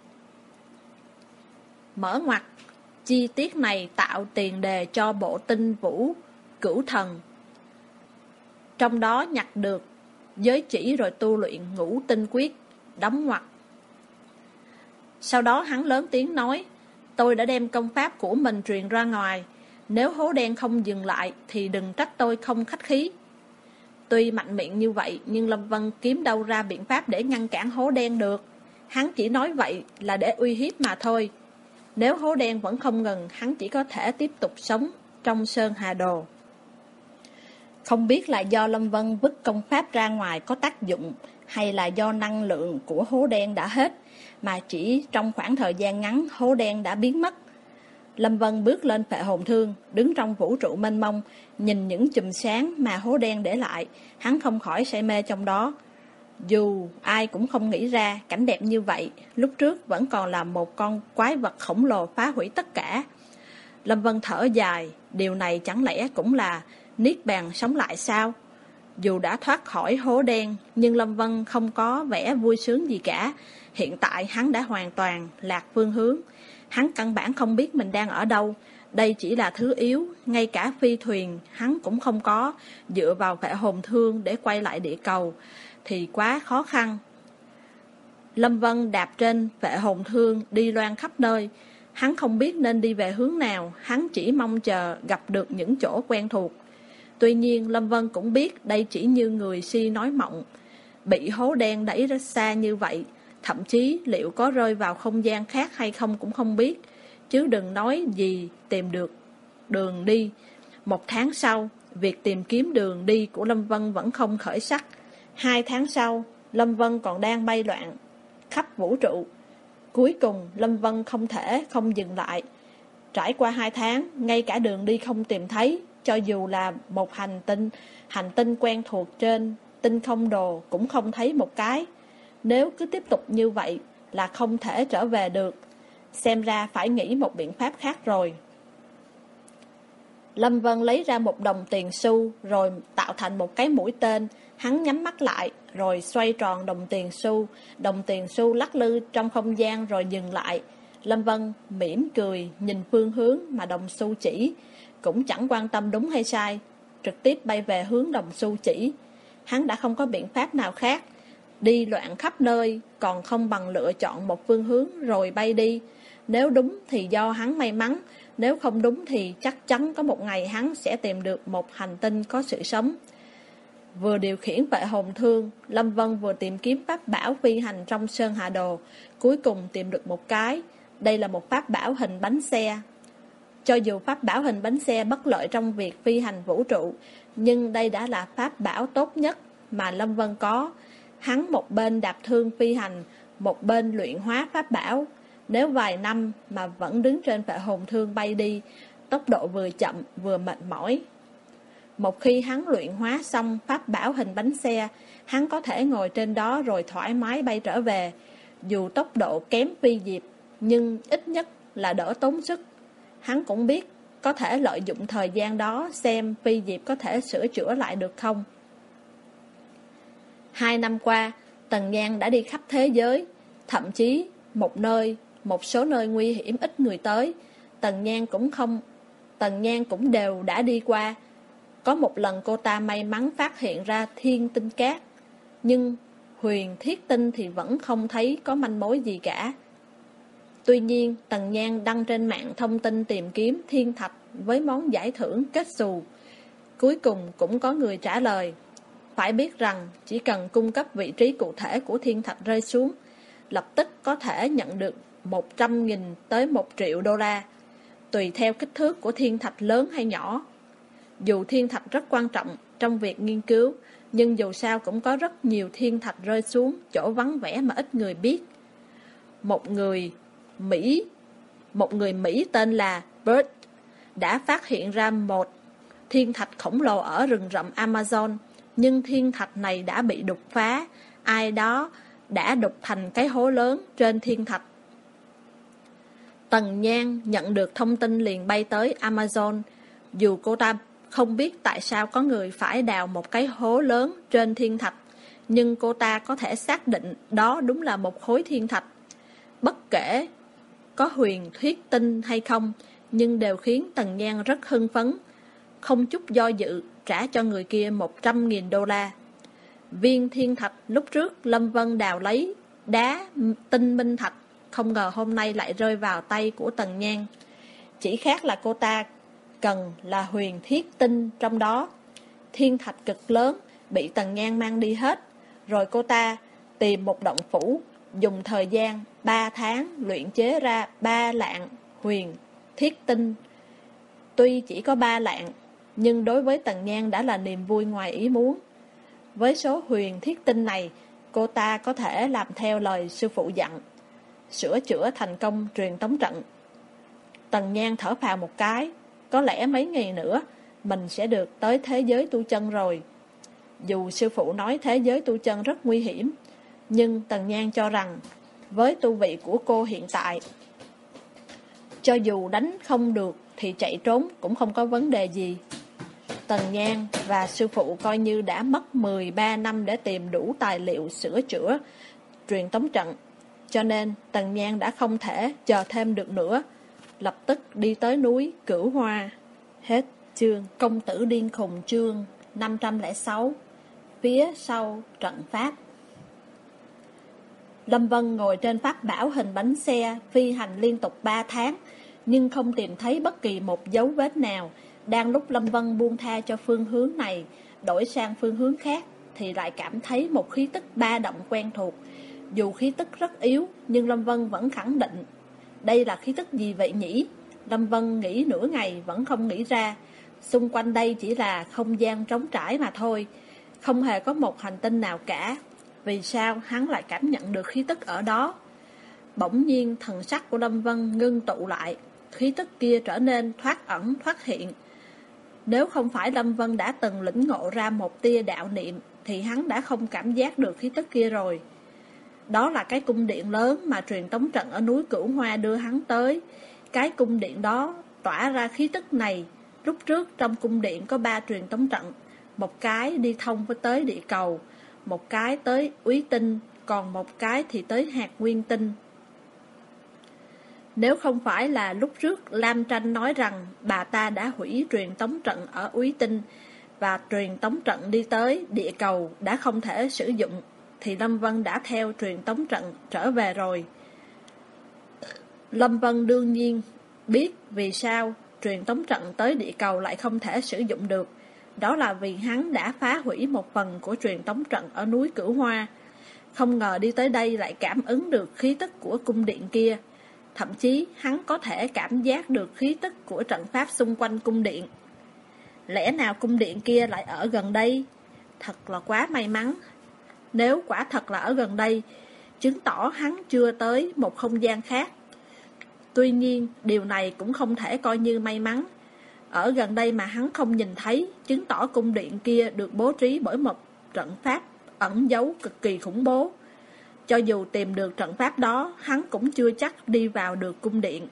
Mở ngoặt, chi tiết này tạo tiền đề cho bộ tinh vũ cửu thần. Trong đó nhặt được giới chỉ rồi tu luyện ngũ tinh quyết, đóng ngoặt. Sau đó hắn lớn tiếng nói, tôi đã đem công pháp của mình truyền ra ngoài, nếu hố đen không dừng lại thì đừng trách tôi không khách khí. Tuy mạnh miệng như vậy, nhưng Lâm Vân kiếm đâu ra biện pháp để ngăn cản hố đen được. Hắn chỉ nói vậy là để uy hiếp mà thôi. Nếu hố đen vẫn không ngừng, hắn chỉ có thể tiếp tục sống trong Sơn Hà Đồ. Không biết là do Lâm Vân vứt công pháp ra ngoài có tác dụng, hay là do năng lượng của hố đen đã hết, mà chỉ trong khoảng thời gian ngắn hố đen đã biến mất. Lâm Vân bước lên phệ hồn thương, đứng trong vũ trụ mênh mông, nhìn những chùm sáng mà hố đen để lại, hắn không khỏi say mê trong đó. Dù ai cũng không nghĩ ra cảnh đẹp như vậy, lúc trước vẫn còn là một con quái vật khổng lồ phá hủy tất cả. Lâm Vân thở dài, điều này chẳng lẽ cũng là niết bàn sống lại sao? Dù đã thoát khỏi hố đen, nhưng Lâm Vân không có vẻ vui sướng gì cả. Hiện tại hắn đã hoàn toàn lạc phương hướng. Hắn căn bản không biết mình đang ở đâu. Đây chỉ là thứ yếu, ngay cả phi thuyền hắn cũng không có. Dựa vào vệ hồn thương để quay lại địa cầu thì quá khó khăn. Lâm Vân đạp trên vệ hồn thương đi loan khắp nơi. Hắn không biết nên đi về hướng nào, hắn chỉ mong chờ gặp được những chỗ quen thuộc. Tuy nhiên Lâm Vân cũng biết đây chỉ như người si nói mộng. Bị hố đen đẩy rất xa như vậy, thậm chí liệu có rơi vào không gian khác hay không cũng không biết. Chứ đừng nói gì tìm được đường đi. Một tháng sau, việc tìm kiếm đường đi của Lâm Vân vẫn không khởi sắc. Hai tháng sau, Lâm Vân còn đang bay loạn khắp vũ trụ. Cuối cùng Lâm Vân không thể không dừng lại. Trải qua hai tháng, ngay cả đường đi không tìm thấy. Cho dù là một hành tinh Hành tinh quen thuộc trên tinh không đồ cũng không thấy một cái. Nếu cứ tiếp tục như vậy là không thể trở về được. Xem ra phải nghĩ một biện pháp khác rồi. Lâm Vân lấy ra một đồng tiền xu, rồi tạo thành một cái mũi tên. Hắn nhắm mắt lại, rồi xoay tròn đồng tiền xu. Đồng tiền xu lắc lư trong không gian rồi dừng lại. Lâm Vân mỉm cười nhìn phương hướng mà đồng xu chỉ, cũng chẳng quan tâm đúng hay sai, trực tiếp bay về hướng đồng xu chỉ. Hắn đã không có biện pháp nào khác. Đi loạn khắp nơi còn không bằng lựa chọn một phương hướng rồi bay đi. Nếu đúng thì do hắn may mắn, nếu không đúng thì chắc chắn có một ngày hắn sẽ tìm được một hành tinh có sự sống. Vừa điều khiển vệ hồn thương, Lâm Vân vừa tìm kiếm pháp bảo phi hành trong Sơn Hà Đồ. Cuối cùng tìm được một cái. Đây là một pháp bảo hình bánh xe. Cho dù pháp bảo hình bánh xe bất lợi trong việc phi hành vũ trụ, nhưng đây đã là pháp bảo tốt nhất mà Lâm Vân có. Hắn một bên đạp thương phi hành, một bên luyện hóa pháp bảo. Nếu vài năm mà vẫn đứng trên vệ hồn thương bay đi, tốc độ vừa chậm vừa mệt mỏi. Một khi hắn luyện hóa xong pháp bảo hình bánh xe, hắn có thể ngồi trên đó rồi thoải mái bay trở về. Dù tốc độ kém phi diệp, nhưng ít nhất là đỡ tốn sức. Hắn cũng biết có thể lợi dụng thời gian đó xem phi diệp có thể sửa chữa lại được không. Hai năm qua, Tần Nhan đã đi khắp thế giới, thậm chí một nơi, một số nơi nguy hiểm ít người tới, Tần Nhan cũng không, Tần Nhan cũng đều đã đi qua. Có một lần cô ta may mắn phát hiện ra thiên tinh cát, nhưng huyền thiết tinh thì vẫn không thấy có manh mối gì cả. Tuy nhiên, Tần Nhan đăng trên mạng thông tin tìm kiếm thiên thạch với món giải thưởng kết xù. Cuối cùng cũng có người trả lời. Phải biết rằng chỉ cần cung cấp vị trí cụ thể của thiên thạch rơi xuống, lập tức có thể nhận được một trăm nghìn tới một triệu đô la, tùy theo kích thước của thiên thạch lớn hay nhỏ. Dù thiên thạch rất quan trọng trong việc nghiên cứu, nhưng dù sao cũng có rất nhiều thiên thạch rơi xuống chỗ vắng vẻ mà ít người biết. Một người Mỹ, một người Mỹ tên là Bert đã phát hiện ra một thiên thạch khổng lồ ở rừng rậm Amazon, nhưng thiên thạch này đã bị đục phá, ai đó đã đục thành cái hố lớn trên thiên thạch. Tần Nhan nhận được thông tin liền bay tới Amazon. Dù cô ta không biết tại sao có người phải đào một cái hố lớn trên thiên thạch, nhưng cô ta có thể xác định đó đúng là một khối thiên thạch. Bất kể có huyền thuyết tinh hay không, nhưng đều khiến Tần Nhan rất hưng phấn, không chút do dự trả cho người kia một trăm nghìn đô la. Viên thiên thạch lúc trước Lâm Vân đào lấy đá tinh minh thạch, không ngờ hôm nay lại rơi vào tay của Tần Nhan. Chỉ khác là cô ta cần là huyền thiết tinh trong đó. Thiên thạch cực lớn bị Tần Nhan mang đi hết, rồi cô ta tìm một động phủ, dùng thời gian ba tháng luyện chế ra ba lạng huyền thiết tinh. Tuy chỉ có ba lạng, nhưng đối với Tần Nhan đã là niềm vui ngoài ý muốn. Với số huyền thiết tinh này, cô ta có thể làm theo lời sư phụ dặn, sửa chữa thành công truyền tống trận. Tần Nhan thở phào một cái, có lẽ mấy ngày nữa mình sẽ được tới thế giới tu chân rồi. Dù sư phụ nói thế giới tu chân rất nguy hiểm, nhưng Tần Nhan cho rằng với tu vị của cô hiện tại, cho dù đánh không được thì chạy trốn cũng không có vấn đề gì. Tần Nhan và sư phụ coi như đã mất mười ba năm để tìm đủ tài liệu sửa chữa truyền tống trận, cho nên Tần Nhan đã không thể chờ thêm được nữa, lập tức đi tới núi Cửu Hoa. Hết chương. Công tử điên khùng chương năm trăm lẻ sáu. Phía sau trận pháp. Lâm Vân ngồi trên pháp bảo hình bánh xe, phi hành liên tục ba tháng, nhưng không tìm thấy bất kỳ một dấu vết nào. Đang lúc Lâm Vân buông tha cho phương hướng này, đổi sang phương hướng khác, thì lại cảm thấy một khí tức ba động quen thuộc. Dù khí tức rất yếu, nhưng Lâm Vân vẫn khẳng định. Đây là khí tức gì vậy nhỉ? Lâm Vân nghĩ nửa ngày vẫn không nghĩ ra. Xung quanh đây chỉ là không gian trống trải mà thôi, không hề có một hành tinh nào cả. Vì sao hắn lại cảm nhận được khí tức ở đó? Bỗng nhiên thần sắc của Lâm Vân ngưng tụ lại, khí tức kia trở nên thoát ẩn thoát hiện. Nếu không phải Lâm Vân đã từng lĩnh ngộ ra một tia đạo niệm, thì hắn đã không cảm giác được khí tức kia rồi. Đó là cái cung điện lớn mà truyền tống trận ở núi Cửu Hoa đưa hắn tới. Cái cung điện đó tỏa ra khí tức này. Lúc trước trong cung điện có ba truyền tống trận, một cái đi thông với tới địa cầu, một cái tới Úy Tinh, còn một cái thì tới hạt Nguyên Tinh. Nếu không phải là lúc trước Lam Tranh nói rằng bà ta đã hủy truyền tống trận ở Úy Tinh và truyền tống trận đi tới địa cầu đã không thể sử dụng, thì Lâm Vân đã theo truyền tống trận trở về rồi. Lâm Vân đương nhiên biết vì sao truyền tống trận tới địa cầu lại không thể sử dụng được. Đó là vì hắn đã phá hủy một phần của truyền tống trận ở núi Cửu Hoa. Không ngờ đi tới đây lại cảm ứng được khí tức của cung điện kia. Thậm chí hắn có thể cảm giác được khí tức của trận pháp xung quanh cung điện. Lẽ nào cung điện kia lại ở gần đây? Thật là quá may mắn. Nếu quả thật là ở gần đây, chứng tỏ hắn chưa tới một không gian khác. Tuy nhiên, điều này cũng không thể coi như may mắn. Ở gần đây mà hắn không nhìn thấy, chứng tỏ cung điện kia được bố trí bởi một trận pháp ẩn giấu cực kỳ khủng bố. Cho dù tìm được trận pháp đó, hắn cũng chưa chắc đi vào được cung điện.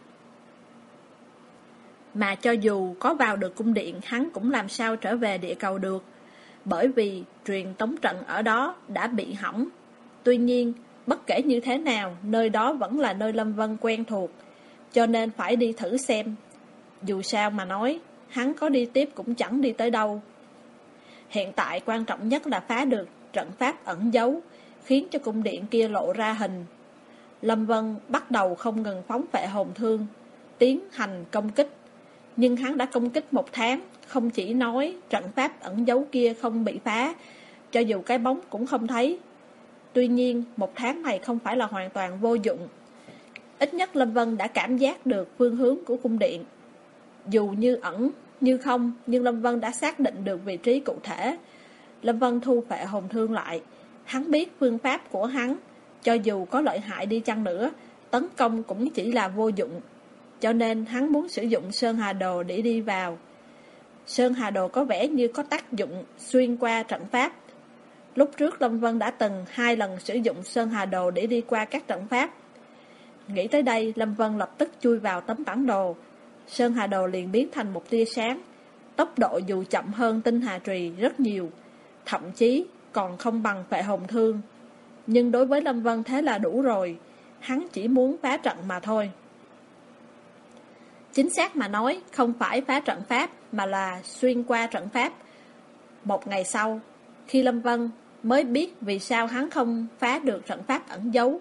Mà cho dù có vào được cung điện, hắn cũng làm sao trở về địa cầu được, bởi vì truyền tống trận ở đó đã bị hỏng. Tuy nhiên, bất kể như thế nào, nơi đó vẫn là nơi Lâm Vân quen thuộc, cho nên phải đi thử xem. Dù sao mà nói, hắn có đi tiếp cũng chẳng đi tới đâu. Hiện tại quan trọng nhất là phá được trận pháp ẩn giấu, khiến cho cung điện kia lộ ra hình. Lâm Vân bắt đầu không ngừng phóng phệ hồn thương, tiến hành công kích. Nhưng hắn đã công kích một tháng, không chỉ nói trận pháp ẩn giấu kia không bị phá, cho dù cái bóng cũng không thấy. Tuy nhiên, một tháng này không phải là hoàn toàn vô dụng. Ít nhất Lâm Vân đã cảm giác được phương hướng của cung điện. Dù như ẩn, như không, nhưng Lâm Vân đã xác định được vị trí cụ thể. Lâm Vân thu phệ hồn thương lại. Hắn biết phương pháp của hắn, cho dù có lợi hại đi chăng nữa, tấn công cũng chỉ là vô dụng. Cho nên hắn muốn sử dụng Sơn Hà Đồ để đi vào. Sơn Hà Đồ có vẻ như có tác dụng xuyên qua trận pháp. Lúc trước Lâm Vân đã từng hai lần sử dụng Sơn Hà Đồ để đi qua các trận pháp. Nghĩ tới đây, Lâm Vân lập tức chui vào tấm bản đồ. Sơn Hà Đồ liền biến thành một tia sáng. Tốc độ dù chậm hơn Tinh Hà Trì rất nhiều, thậm chí còn không bằng phệ hồn thương. Nhưng đối với Lâm Vân thế là đủ rồi. Hắn chỉ muốn phá trận mà thôi. Chính xác mà nói, không phải phá trận pháp, mà là xuyên qua trận pháp. Một ngày sau, khi Lâm Vân mới biết vì sao hắn không phá được trận pháp ẩn giấu.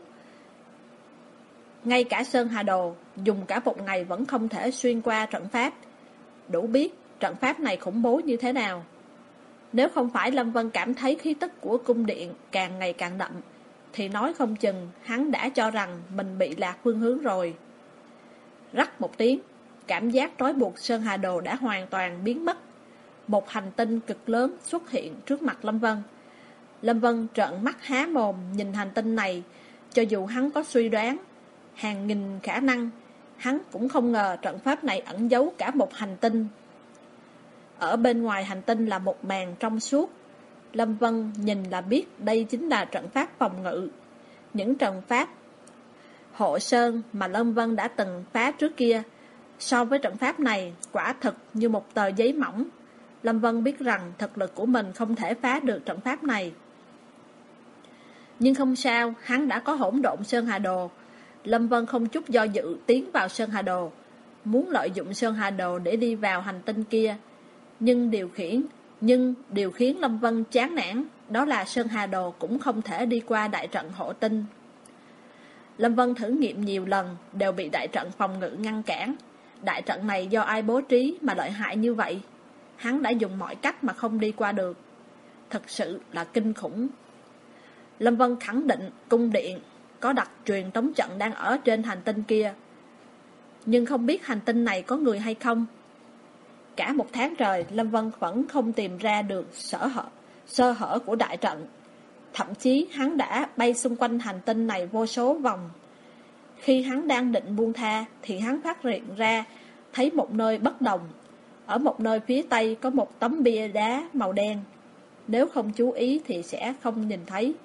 Ngay cả Sơn Hà Đồ dùng cả một ngày vẫn không thể xuyên qua trận pháp. Đủ biết trận pháp này khủng bố như thế nào. Nếu không phải Lâm Vân cảm thấy khí tức của cung điện càng ngày càng đậm, thì nói không chừng hắn đã cho rằng mình bị lạc phương hướng rồi. Rắc một tiếng, cảm giác trói buộc Sơn Hà Đồ đã hoàn toàn biến mất. Một hành tinh cực lớn xuất hiện trước mặt Lâm Vân. Lâm Vân trợn mắt há mồm nhìn hành tinh này. Cho dù hắn có suy đoán hàng nghìn khả năng, hắn cũng không ngờ trận pháp này ẩn giấu cả một hành tinh. Ở bên ngoài hành tinh là một màn trong suốt. Lâm Vân nhìn là biết đây chính là trận pháp phòng ngự. Những trận pháp hộ sơn mà Lâm Vân đã từng phá trước kia, so với trận pháp này quả thực như một tờ giấy mỏng. Lâm Vân biết rằng thực lực của mình không thể phá được trận pháp này. Nhưng không sao, hắn đã có hỗn độn Sơn Hà Đồ. Lâm Vân không chút do dự tiến vào Sơn Hà Đồ, muốn lợi dụng Sơn Hà Đồ để đi vào hành tinh kia. Nhưng điều khiển, nhưng điều khiến Lâm Vân chán nản, đó là Sơn Hà Đồ cũng không thể đi qua đại trận hộ tinh. Lâm Vân thử nghiệm nhiều lần, đều bị đại trận phòng ngự ngăn cản. Đại trận này do ai bố trí mà lợi hại như vậy? Hắn đã dùng mọi cách mà không đi qua được. Thật sự là kinh khủng. Lâm Vân khẳng định cung điện có đặt truyền tống trận đang ở trên hành tinh kia. Nhưng không biết hành tinh này có người hay không. Cả một tháng trời, Lâm Vân vẫn không tìm ra được sở hở, sơ hở của đại trận. Thậm chí hắn đã bay xung quanh hành tinh này vô số vòng. Khi hắn đang định buông tha thì hắn phát hiện ra thấy một nơi bất đồng. Ở một nơi phía tây có một tấm bia đá màu đen. Nếu không chú ý thì sẽ không nhìn thấy.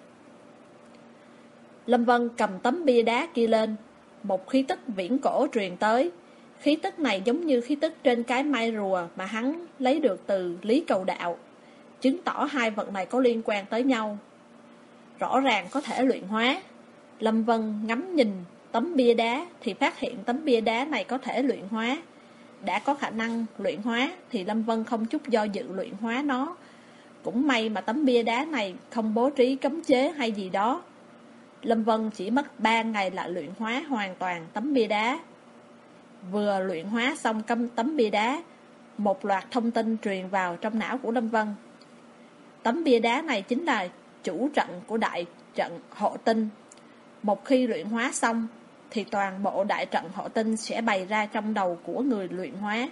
Lâm Vân cầm tấm bia đá kia lên. Một khí tức viễn cổ truyền tới. Khí tức này giống như khí tức trên cái mai rùa mà hắn lấy được từ Lý Cầu Đạo, chứng tỏ hai vật này có liên quan tới nhau. Rõ ràng có thể luyện hóa. Lâm Vân ngắm nhìn tấm bia đá thì phát hiện tấm bia đá này có thể luyện hóa. Đã có khả năng luyện hóa thì Lâm Vân không chút do dự luyện hóa nó. Cũng may mà tấm bia đá này không bố trí cấm chế hay gì đó. Lâm Vân chỉ mất ba ngày là luyện hóa hoàn toàn tấm bia đá. Vừa luyện hóa xong cấm tấm bia đá, một loạt thông tin truyền vào trong não của Lâm Vân. Tấm bia đá này chính là chủ trận của đại trận hộ tinh. Một khi luyện hóa xong thì toàn bộ đại trận hộ tinh sẽ bày ra trong đầu của người luyện hóa.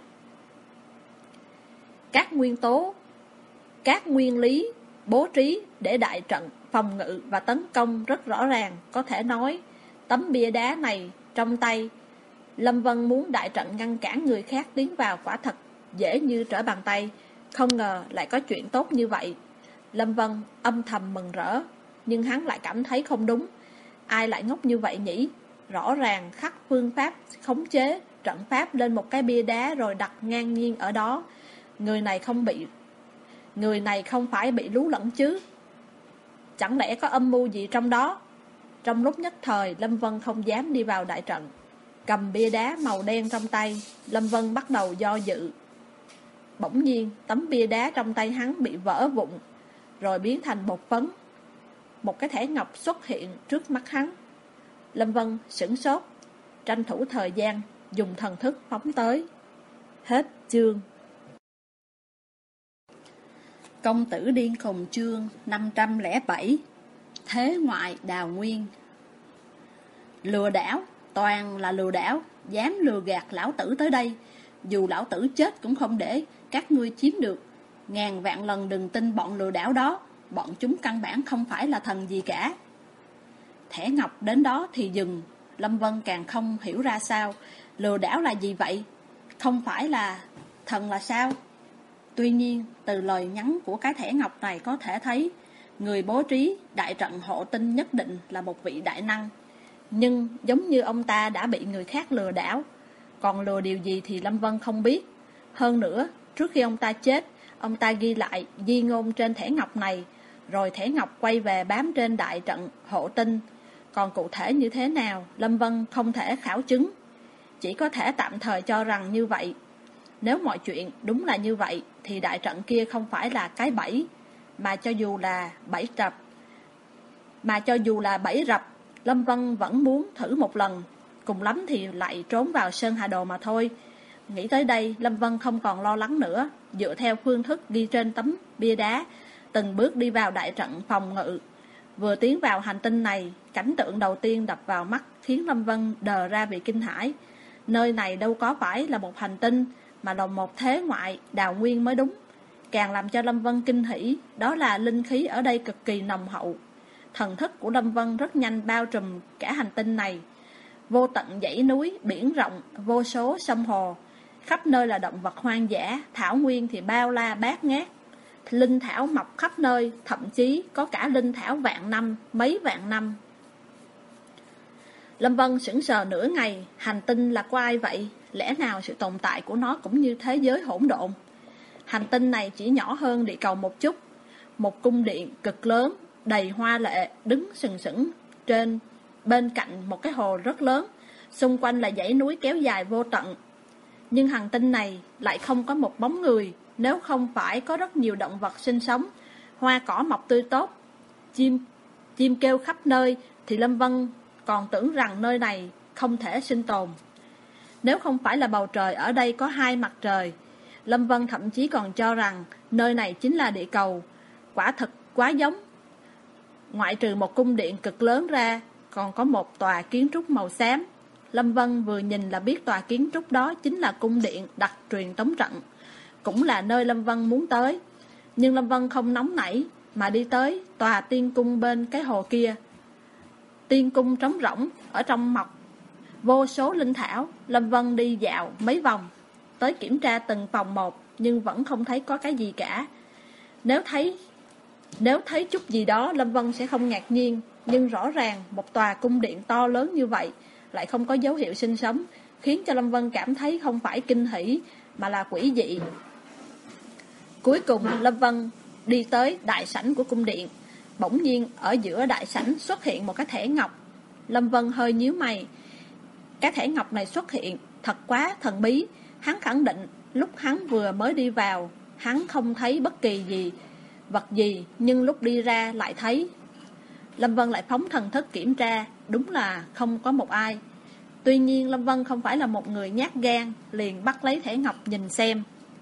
Các nguyên tố, các nguyên lý bố trí để đại trận phòng ngự và tấn công rất rõ ràng. Có thể nói tấm bia đá này trong tay Lâm Vân muốn đại trận ngăn cản người khác tiến vào quả thật dễ như trở bàn tay. Không ngờ lại có chuyện tốt như vậy. Lâm Vân âm thầm mừng rỡ, nhưng hắn lại cảm thấy không đúng. Ai lại ngốc như vậy nhỉ? Rõ ràng khắc phương pháp khống chế trận pháp lên một cái bia đá rồi đặt ngang nhiên ở đó. Người này không bị Người này không phải bị lú lẫn chứ? Chẳng lẽ có âm mưu gì trong đó? Trong lúc nhất thời, Lâm Vân không dám đi vào đại trận. Cầm bia đá màu đen trong tay, Lâm Vân bắt đầu do dự. Bỗng nhiên, tấm bia đá trong tay hắn bị vỡ vụn, rồi biến thành bột phấn. Một cái thẻ ngọc xuất hiện trước mắt hắn. Lâm Vân sửng sốt, tranh thủ thời gian, dùng thần thức phóng tới. Hết chương. Công tử điên khùng chương năm trăm lẻ bảy. Thế ngoại đào nguyên. Lừa đảo, toàn là lừa đảo, dám lừa gạt lão tử tới đây. Dù lão tử chết cũng không để các ngươi chiếm được. Ngàn vạn lần đừng tin bọn lừa đảo đó. Bọn chúng căn bản không phải là thần gì cả. Thẻ ngọc đến đó thì dừng. Lâm Vân càng không hiểu ra sao. Lừa đảo là gì vậy? Không phải là thần là sao? Tuy nhiên, từ lời nhắn của cái thẻ ngọc này có thể thấy, người bố trí đại trận hộ tinh nhất định là một vị đại năng. Nhưng giống như ông ta đã bị người khác lừa đảo. Còn lừa điều gì thì Lâm Vân không biết. Hơn nữa, trước khi ông ta chết, ông ta ghi lại di ngôn trên thẻ ngọc này, rồi thẻ ngọc quay về bám trên đại trận hộ tinh. Còn cụ thể như thế nào, Lâm Vân không thể khảo chứng. Chỉ có thể tạm thời cho rằng như vậy. Nếu mọi chuyện đúng là như vậy, thì đại trận kia không phải là cái bẫy, mà cho dù là bẫy rập. Mà cho dù là bẫy rập, Lâm Vân vẫn muốn thử một lần. Cùng lắm thì lại trốn vào Sơn Hà Đồ mà thôi. Nghĩ tới đây, Lâm Vân không còn lo lắng nữa. Dựa theo phương thức ghi trên tấm bia đá, từng bước đi vào đại trận phòng ngự. Vừa tiến vào hành tinh này, cảnh tượng đầu tiên đập vào mắt khiến Lâm Vân đờ ra vì kinh hãi. Nơi này đâu có phải là một hành tinh, mà là một thế ngoại đào nguyên mới đúng. Càng làm cho Lâm Vân kinh hỉ, đó là linh khí ở đây cực kỳ nồng hậu. Thần thức của Lâm Vân rất nhanh bao trùm cả hành tinh này. Vô tận dãy núi, biển rộng, vô số sông hồ. Khắp nơi là động vật hoang dã, thảo nguyên thì bao la bát ngát. Linh thảo mọc khắp nơi, thậm chí có cả linh thảo vạn năm, mấy vạn năm. Lâm Vân sững sờ nửa ngày, hành tinh là của ai vậy? Lẽ nào sự tồn tại của nó cũng như thế giới hỗn độn? Hành tinh này chỉ nhỏ hơn địa cầu một chút. Một cung điện cực lớn, đầy hoa lệ, đứng sừng sững trên bên cạnh một cái hồ rất lớn. Xung quanh là dãy núi kéo dài vô tận. Nhưng hành tinh này lại không có một bóng người. Nếu không phải có rất nhiều động vật sinh sống, hoa cỏ mọc tươi tốt, chim, chim kêu khắp nơi, thì Lâm Vân còn tưởng rằng nơi này không thể sinh tồn. Nếu không phải là bầu trời ở đây có hai mặt trời, Lâm Vân thậm chí còn cho rằng nơi này chính là địa cầu. Quả thật quá giống. Ngoại trừ một cung điện cực lớn ra, còn có một tòa kiến trúc màu xám. Lâm Vân vừa nhìn là biết tòa kiến trúc đó chính là cung điện đặt truyền tống trận, cũng là nơi Lâm Vân muốn tới. Nhưng Lâm Vân không nóng nảy mà đi tới tòa tiên cung bên cái hồ kia. Tiên cung trống rỗng, ở trong mọc vô số linh thảo. Lâm Vân đi dạo mấy vòng, tới kiểm tra từng phòng một, nhưng vẫn không thấy có cái gì cả. Nếu thấy Nếu thấy chút gì đó, Lâm Vân sẽ không ngạc nhiên. Nhưng rõ ràng một tòa cung điện to lớn như vậy lại không có dấu hiệu sinh sống, khiến cho Lâm Vân cảm thấy không phải kinh hỉ mà là quỷ dị. Cuối cùng Lâm Vân đi tới đại sảnh của cung điện. Bỗng nhiên ở giữa đại sảnh xuất hiện một cái thẻ ngọc. Lâm Vân hơi nhíu mày. Cái thẻ ngọc này xuất hiện thật quá thần bí. Hắn khẳng định lúc hắn vừa mới đi vào, hắn không thấy bất kỳ gì vật gì, nhưng lúc đi ra lại thấy. Lâm Vân lại phóng thần thức kiểm tra, đúng là không có một ai. Tuy nhiên Lâm Vân không phải là một người nhát gan, liền bắt lấy thẻ ngọc nhìn xem.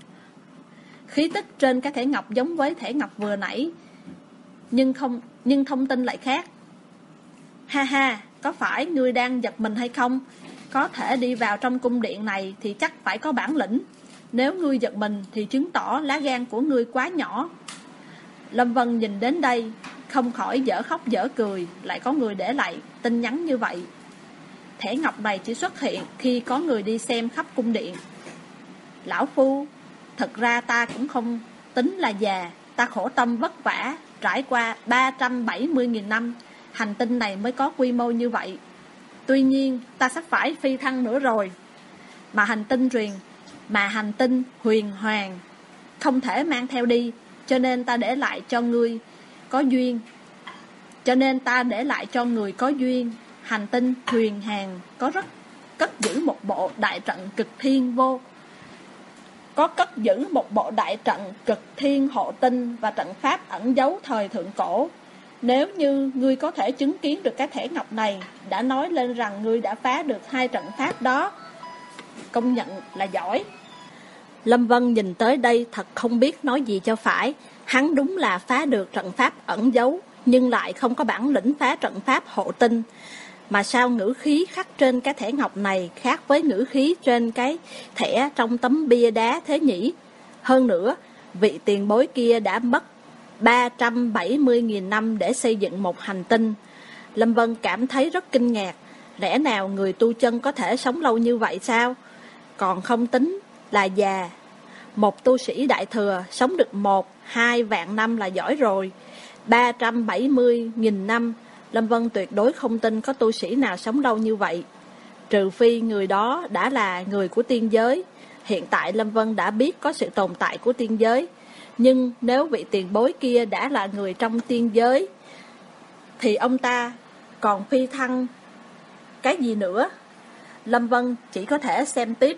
Khí tức trên cái thẻ ngọc giống với thẻ ngọc vừa nãy, nhưng không nhưng thông tin lại khác. Ha ha, có phải ngươi đang giật mình hay không? Có thể đi vào trong cung điện này thì chắc phải có bản lĩnh. Nếu ngươi giật mình thì chứng tỏ lá gan của ngươi quá nhỏ. Lâm Vân nhìn đến đây không khỏi dở khóc dở cười. Lại có người để lại tin nhắn như vậy. Thẻ ngọc này chỉ xuất hiện khi có người đi xem khắp cung điện. Lão phu, thật ra ta cũng không tính là già. Ta khổ tâm vất vả trải qua ba trăm bảy mươi nghìn năm, hành tinh này mới có quy mô như vậy. Tuy nhiên ta sắp phải phi thăng nữa rồi. Mà hành tinh truyền Mà hành tinh huyền hoàng không thể mang theo đi. Cho nên ta để lại cho ngươi có duyên Cho nên ta để lại cho người có duyên. Hành tinh huyền hàng có rất cất giữ một bộ đại trận cực thiên vô Có cất giữ một bộ đại trận cực thiên hộ tinh và trận pháp ẩn giấu thời thượng cổ. Nếu như ngươi có thể chứng kiến được cái thẻ ngọc này, đã nói lên rằng ngươi đã phá được hai trận pháp đó, công nhận là giỏi. Lâm Vân nhìn tới đây thật không biết nói gì cho phải. Hắn đúng là phá được trận pháp ẩn giấu, nhưng lại không có bản lĩnh phá trận pháp hộ tinh. Mà sao ngữ khí khắc trên cái thẻ ngọc này khác với ngữ khí trên cái thẻ trong tấm bia đá thế nhỉ? Hơn nữa, vị tiền bối kia đã mất ba trăm bảy mươi nghìn năm để xây dựng một hành tinh. Lâm Vân cảm thấy rất kinh ngạc. Lẽ nào người tu chân có thể sống lâu như vậy sao? Còn không tính là già. Một tu sĩ đại thừa sống được một, hai vạn năm là giỏi rồi. ba trăm bảy mươi nghìn năm, Lâm Vân tuyệt đối không tin có tu sĩ nào sống lâu như vậy. Trừ phi người đó đã là người của tiên giới. Hiện tại Lâm Vân đã biết có sự tồn tại của tiên giới. Nhưng nếu vị tiền bối kia đã là người trong tiên giới, thì ông ta còn phi thăng cái gì nữa? Lâm Vân chỉ có thể xem tiếp.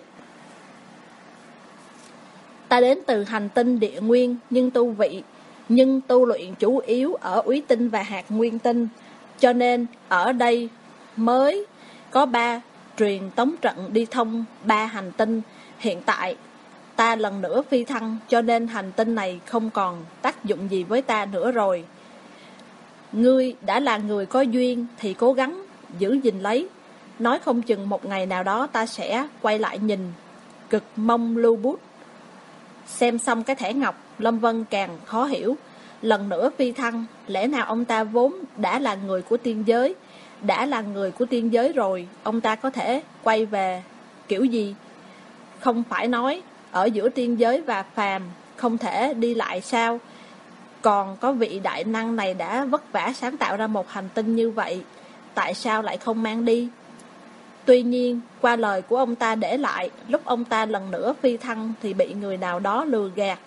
Ta đến từ hành tinh địa nguyên, nhưng tu vị Nhưng tu luyện chủ yếu ở úy tinh và hạt nguyên tinh. Cho nên ở đây mới có ba truyền tống trận đi thông ba hành tinh. Hiện tại ta lần nữa phi thăng, cho nên hành tinh này không còn tác dụng gì với ta nữa rồi. Ngươi đã là người có duyên thì cố gắng giữ gìn lấy. Nói không chừng một ngày nào đó ta sẽ quay lại nhìn. Cực mong lưu bút. Xem xong cái thẻ ngọc, Lâm Vân càng khó hiểu. Lần nữa phi thăng, lẽ nào ông ta vốn đã là người của tiên giới? Đã là người của tiên giới rồi, ông ta có thể quay về kiểu gì? Không phải nói ở giữa tiên giới và phàm không thể đi lại sao? Còn có vị đại năng này đã vất vả sáng tạo ra một hành tinh như vậy, tại sao lại không mang đi? Tuy nhiên, qua lời của ông ta để lại, lúc ông ta lần nữa phi thăng thì bị người nào đó lừa gạt.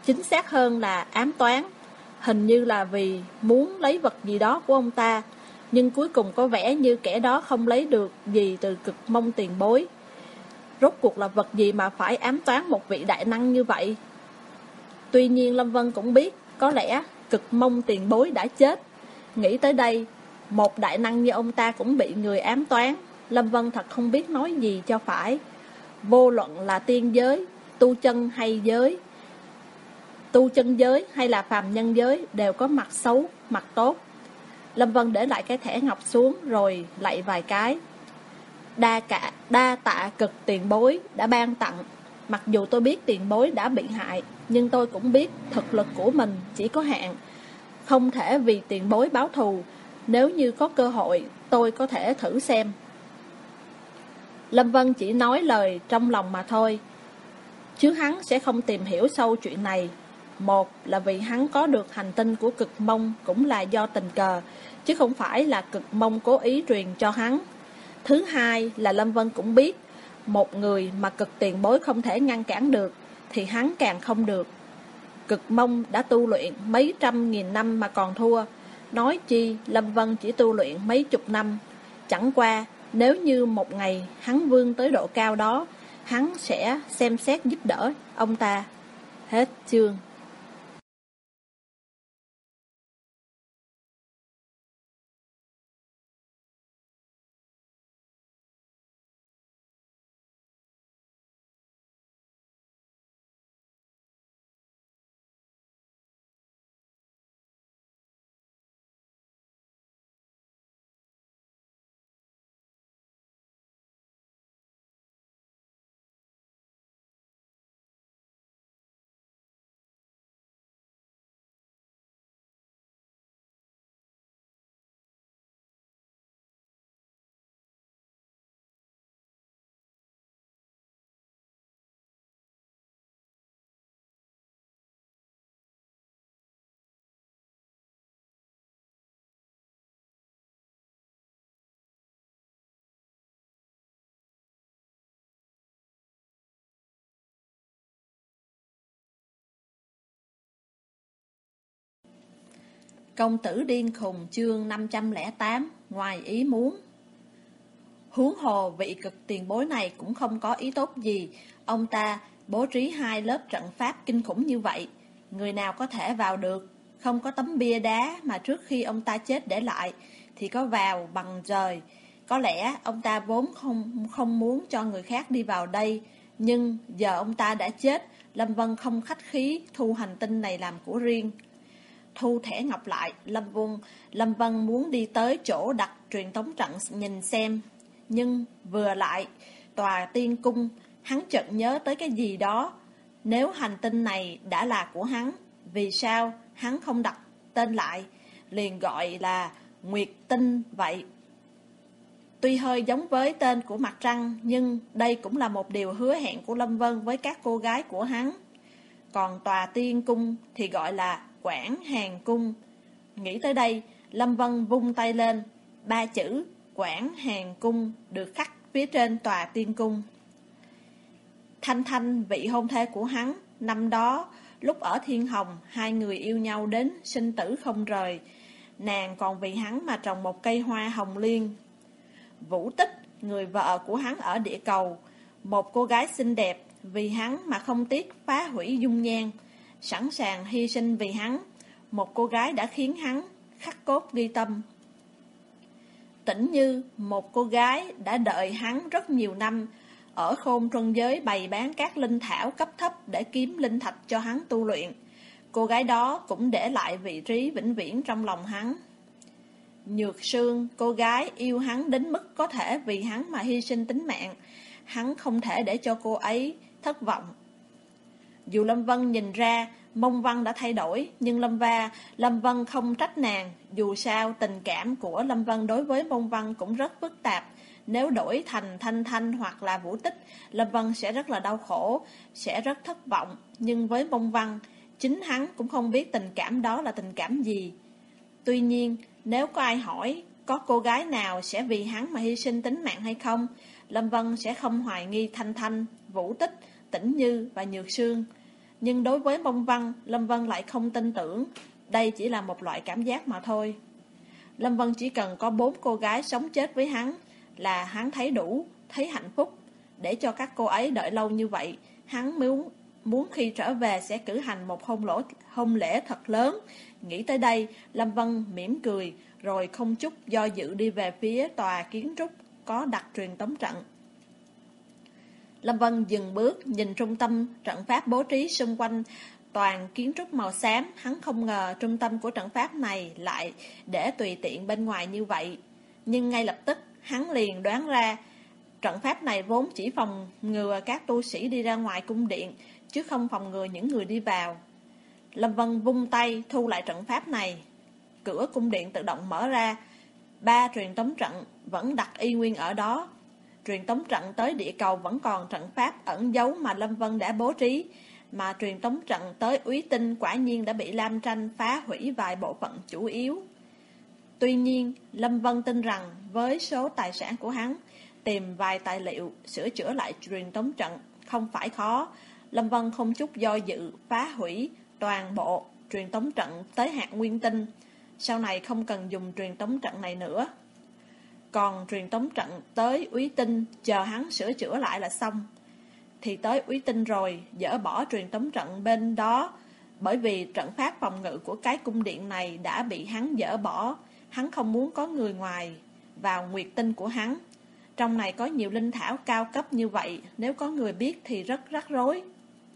chính xác hơn là ám toán, hình như là vì muốn lấy vật gì đó của ông ta, nhưng cuối cùng có vẻ như kẻ đó không lấy được gì từ Cực Mông tiền bối. Rốt cuộc là vật gì mà phải ám toán một vị đại năng như vậy? Tuy nhiên Lâm Vân cũng biết, có lẽ Cực Mông tiền bối đã chết. Nghĩ tới đây, một đại năng như ông ta cũng bị người ám toán. Lâm Vân thật không biết nói gì cho phải. Vô luận là tiên giới, tu chân hay giới, tu chân giới hay là phàm nhân giới đều có mặt xấu, mặt tốt. Lâm Vân để lại cái thẻ ngọc xuống rồi lạy vài cái. Đa cả đa tạ Cực tiền bối đã ban tặng. Mặc dù tôi biết tiền bối đã bị hại, nhưng tôi cũng biết thực lực của mình chỉ có hạn, không thể vì tiền bối báo thù. Nếu như có cơ hội, tôi có thể thử xem. Lâm Vân chỉ nói lời trong lòng mà thôi, chứ hắn sẽ không tìm hiểu sâu chuyện này. Một là vì hắn có được hành tinh của Cực Mông cũng là do tình cờ, chứ không phải là Cực Mông cố ý truyền cho hắn. Thứ hai là Lâm Vân cũng biết, một người mà Cực tiền bối không thể ngăn cản được, thì hắn càng không được. Cực Mông đã tu luyện mấy trăm nghìn năm mà còn thua, nói chi Lâm Vân chỉ tu luyện mấy chục năm. Chẳng qua, nếu như một ngày hắn vươn tới độ cao đó, hắn sẽ xem xét giúp đỡ ông ta. Hết chương. Công tử điên khùng chương năm trăm lẻ tám, ngoài ý muốn. Huống hồ vị Cực tiền bối này cũng không có ý tốt gì. Ông ta bố trí hai lớp trận pháp kinh khủng như vậy, người nào có thể vào được? Không có tấm bia đá mà trước khi ông ta chết để lại, thì có vào bằng trời. Có lẽ ông ta vốn không, không muốn cho người khác đi vào đây, nhưng giờ ông ta đã chết, Lâm Vân không khách khí thu hành tinh này làm của riêng. Thu thẻ ngọc lại, Lâm Vân, Lâm Vân muốn đi tới chỗ đặt truyền tống trận nhìn xem. Nhưng vừa lại tòa tiên cung, hắn chợt nhớ tới cái gì đó. Nếu hành tinh này đã là của hắn, vì sao hắn không đặt tên lại, liền gọi là Nguyệt Tinh vậy? Tuy hơi giống với tên của mặt trăng, nhưng đây cũng là một điều hứa hẹn của Lâm Vân với các cô gái của hắn. Còn tòa tiên cung thì gọi là Quảng Hàn Cung. Nghĩ tới đây, Lâm Vân vung tay lên, ba chữ Quảng Hàn Cung được khắc phía trên tòa tiên cung. Thanh Thanh, vị hôn thê của hắn, năm đó, lúc ở Thiên Hồng, hai người yêu nhau đến sinh tử không rời. Nàng còn vì hắn mà trồng một cây hoa hồng liên. Vũ Tích, người vợ của hắn ở địa cầu, một cô gái xinh đẹp, vì hắn mà không tiếc phá hủy dung nhan, sẵn sàng hy sinh vì hắn. Một cô gái đã khiến hắn khắc cốt ghi tâm. Tĩnh Như, một cô gái đã đợi hắn rất nhiều năm, ở Khôn Truân Giới bày bán các linh thảo cấp thấp để kiếm linh thạch cho hắn tu luyện. Cô gái đó cũng để lại vị trí vĩnh viễn trong lòng hắn. Nhược Sương, cô gái yêu hắn đến mức có thể vì hắn mà hy sinh tính mạng. Hắn không thể để cho cô ấy thất vọng. Dù Lâm Vân nhìn ra Mông Văn đã thay đổi, nhưng Lâm Va, Lâm Vân không trách nàng. Dù sao tình cảm của Lâm Vân đối với Mông Văn cũng rất phức tạp. Nếu đổi thành Thanh Thanh hoặc là Vũ Tích, Lâm Vân sẽ rất là đau khổ, sẽ rất thất vọng. Nhưng với Mông Văn, chính hắn cũng không biết tình cảm đó là tình cảm gì. Tuy nhiên, nếu có ai hỏi có cô gái nào sẽ vì hắn mà hy sinh tính mạng hay không, Lâm Vân sẽ không hoài nghi Thanh Thanh, Vũ Tích, Tĩnh Như và Nhược Sương. Nhưng đối với Mông Văn, Lâm Vân lại không tin tưởng. Đây chỉ là một loại cảm giác mà thôi. Lâm Vân chỉ cần có bốn cô gái sống chết với hắn là hắn thấy đủ, thấy hạnh phúc. Để cho các cô ấy đợi lâu như vậy, hắn muốn, muốn khi trở về sẽ cử hành một hôn, lỗ, hôn lễ thật lớn. Nghĩ tới đây, Lâm Vân mỉm cười, rồi không chút do dự đi về phía tòa kiến trúc có đặt truyền tống trận. Lâm Vân dừng bước, nhìn trung tâm trận pháp bố trí xung quanh toàn kiến trúc màu xám. Hắn không ngờ trung tâm của trận pháp này lại để tùy tiện bên ngoài như vậy. Nhưng ngay lập tức, hắn liền đoán ra, trận pháp này vốn chỉ phòng ngừa các tu sĩ đi ra ngoài cung điện, chứ không phòng ngừa những người đi vào. Lâm Vân vung tay thu lại trận pháp này. Cửa cung điện tự động mở ra. Ba truyền tống trận vẫn đặt y nguyên ở đó. Truyền tống trận tới địa cầu vẫn còn trận pháp ẩn giấu mà Lâm Vân đã bố trí, mà truyền tống trận tới Úy Tinh quả nhiên đã bị Lam Tranh phá hủy vài bộ phận chủ yếu. Tuy nhiên, Lâm Vân tin rằng với số tài sản của hắn, tìm vài tài liệu sửa chữa lại truyền tống trận không phải khó. Lâm Vân không chút do dự phá hủy toàn bộ truyền tống trận tới hạt Nguyên Tinh. Sau này không cần dùng truyền tống trận này nữa. Còn truyền tống trận tới Úy Tinh chờ hắn sửa chữa lại là xong. Thì tới Úy Tinh rồi, dỡ bỏ truyền tống trận bên đó. Bởi vì trận pháp phòng ngự của cái cung điện này đã bị hắn dỡ bỏ. Hắn không muốn có người ngoài vào Nguyệt Tinh của hắn. Trong này có nhiều linh thảo cao cấp như vậy, nếu có người biết thì rất rắc rối.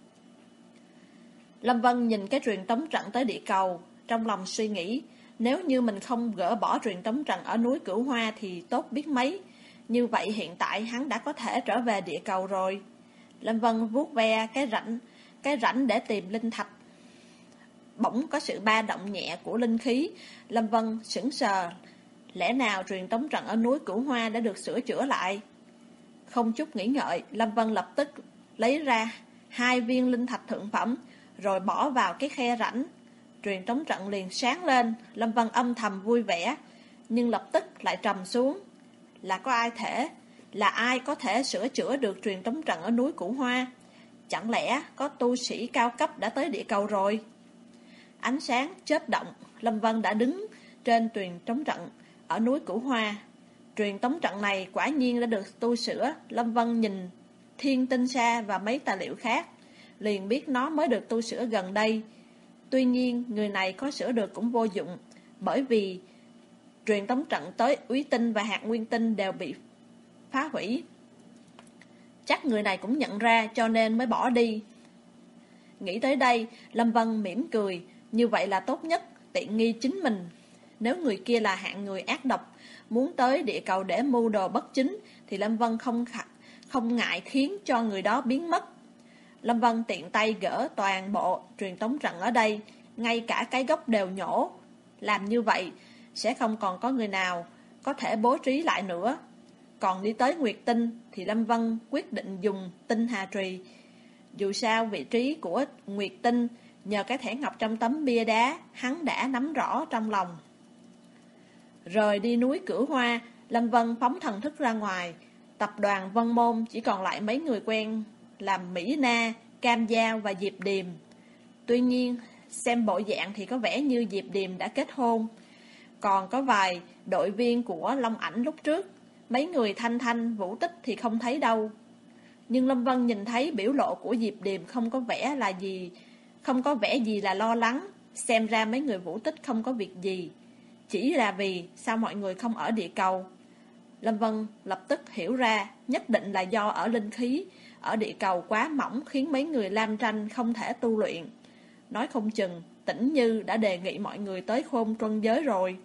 Lâm Vân nhìn cái truyền tống trận tới địa cầu, trong lòng suy nghĩ, nếu như mình không gỡ bỏ truyền tống trận ở núi Cửu Hoa thì tốt biết mấy. Như vậy hiện tại hắn đã có thể trở về địa cầu rồi. Lâm Vân vuốt ve cái rãnh, cái rãnh để tìm linh thạch. Bỗng có sự ba động nhẹ của linh khí. Lâm Vân sững sờ. Lẽ nào truyền tống trận ở núi Cửu Hoa đã được sửa chữa lại? Không chút nghĩ ngợi, Lâm Vân lập tức lấy ra hai viên linh thạch thượng phẩm, rồi bỏ vào cái khe rãnh. Truyền tống trận liền sáng lên. Lâm Vân âm thầm vui vẻ, nhưng lập tức lại trầm xuống. Là có ai thể Là ai có thể sửa chữa được truyền tống trận ở núi Cửu Hoa? Chẳng lẽ có tu sĩ cao cấp đã tới địa cầu rồi? Ánh sáng chớp động, Lâm Vân đã đứng trên truyền tống trận ở núi Cửu Hoa. Truyền tống trận này quả nhiên đã được tu sửa. Lâm Vân nhìn thiên tinh sa và mấy tài liệu khác, liền biết nó mới được tu sửa gần đây. Tuy nhiên, người này có sửa được cũng vô dụng, bởi vì truyền tống trận tới Úy Tinh và hạt Nguyên Tinh đều bị phá hủy. Chắc người này cũng nhận ra cho nên mới bỏ đi. Nghĩ tới đây, Lâm Vân mỉm cười, như vậy là tốt nhất, tiện nghi chính mình. Nếu người kia là hạng người ác độc, muốn tới địa cầu để mưu đồ bất chính, thì Lâm Vân không, không ngại khiến cho người đó biến mất. Lâm Vân tiện tay gỡ toàn bộ truyền tống trận ở đây, ngay cả cái gốc đều nhổ. Làm như vậy sẽ không còn có người nào có thể bố trí lại nữa. Còn đi tới Nguyệt Tinh thì Lâm Vân quyết định dùng tinh hà trùy. Dù sao vị trí của Nguyệt Tinh nhờ cái thẻ ngọc trong tấm bia đá hắn đã nắm rõ trong lòng. Rời đi núi Cửu Hoa, Lâm Vân phóng thần thức ra ngoài. Tập đoàn Vân Môn chỉ còn lại mấy người quen làm Mỹ Na, Cam Giao và Diệp Điềm. Tuy nhiên, xem bộ dạng thì có vẻ như Diệp Điềm đã kết hôn. Còn có vài đội viên của Long Ảnh lúc trước, mấy người Thanh Thanh, Vũ Tích thì không thấy đâu. Nhưng Lâm Vân nhìn thấy biểu lộ của Diệp Điềm không có vẻ là gì, không có vẻ gì là lo lắng. Xem ra mấy người Vũ Tích không có việc gì, chỉ là vì sao mọi người không ở địa cầu. Lâm Vân lập tức hiểu ra, nhất định là do ở linh khí ở địa cầu quá mỏng khiến mấy người Lam Tranh không thể tu luyện. Nói không chừng Tĩnh Như đã đề nghị mọi người tới Khôn Truân Giới rồi.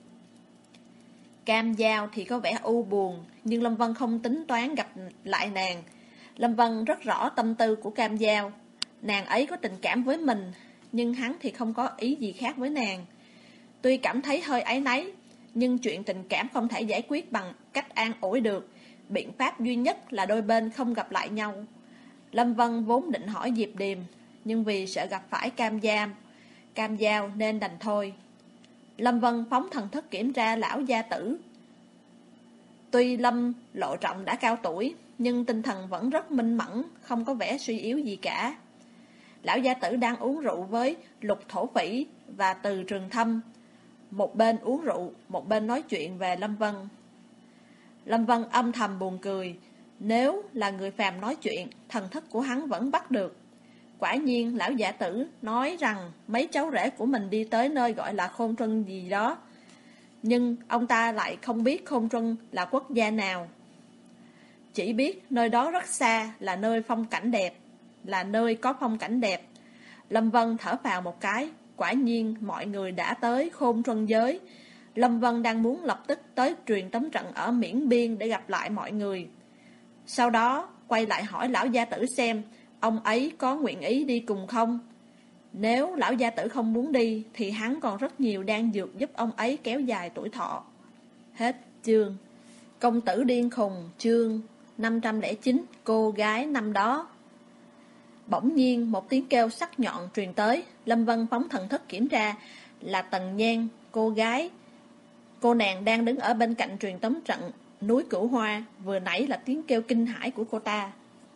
Cam Giao thì có vẻ u buồn, nhưng Lâm Vân không tính toán gặp lại nàng. Lâm Vân rất rõ tâm tư của Cam Giao. Nàng ấy có tình cảm với mình, nhưng hắn thì không có ý gì khác với nàng. Tuy cảm thấy hơi áy náy, nhưng chuyện tình cảm không thể giải quyết bằng cách an ủi được. Biện pháp duy nhất là đôi bên không gặp lại nhau. Lâm Vân vốn định hỏi Diệp Điềm, nhưng vì sợ gặp phải Cam Giao, Cam Giao nên đành thôi. Lâm Vân phóng thần thức kiểm tra lão gia tử. Tuy Lâm Lộ Trọng đã cao tuổi, nhưng tinh thần vẫn rất minh mẫn, không có vẻ suy yếu gì cả. lão gia tử đang uống rượu với Lục Thổ Phỉ và Từ Trường Thâm. Một bên uống rượu, một bên nói chuyện về Lâm Vân. Lâm Vân âm thầm buồn cười. Nếu là người phàm nói chuyện, thần thức của hắn vẫn bắt được. Quả nhiên lão giả tử nói rằng mấy cháu rể của mình đi tới nơi gọi là Khôn Trân gì đó. Nhưng ông ta lại không biết Khôn Trân là quốc gia nào. Chỉ biết nơi đó rất xa, là nơi phong cảnh đẹp, là nơi có phong cảnh đẹp. Lâm Vân thở phào một cái. Quả nhiên mọi người đã tới Khôn Trân giới. Lâm Vân đang muốn lập tức tới truyền tống trận ở Miễn Biên để gặp lại mọi người. Sau đó quay lại hỏi lão gia tử xem ông ấy có nguyện ý đi cùng không. Nếu lão gia tử không muốn đi thì hắn còn rất nhiều đan dược giúp ông ấy kéo dài tuổi thọ. Hết chương. Công tử điên khùng, chương năm trăm lẻ chín. Cô gái năm đó. Bỗng nhiên một tiếng kêu sắc nhọn truyền tới. Lâm Vân phóng thần thức kiểm tra, là Tần Nhan, cô gái. Cô nàng đang đứng ở bên cạnh truyền tống trận núi Cửu Hoa. Vừa nãy là tiếng kêu kinh hãi của cô ta.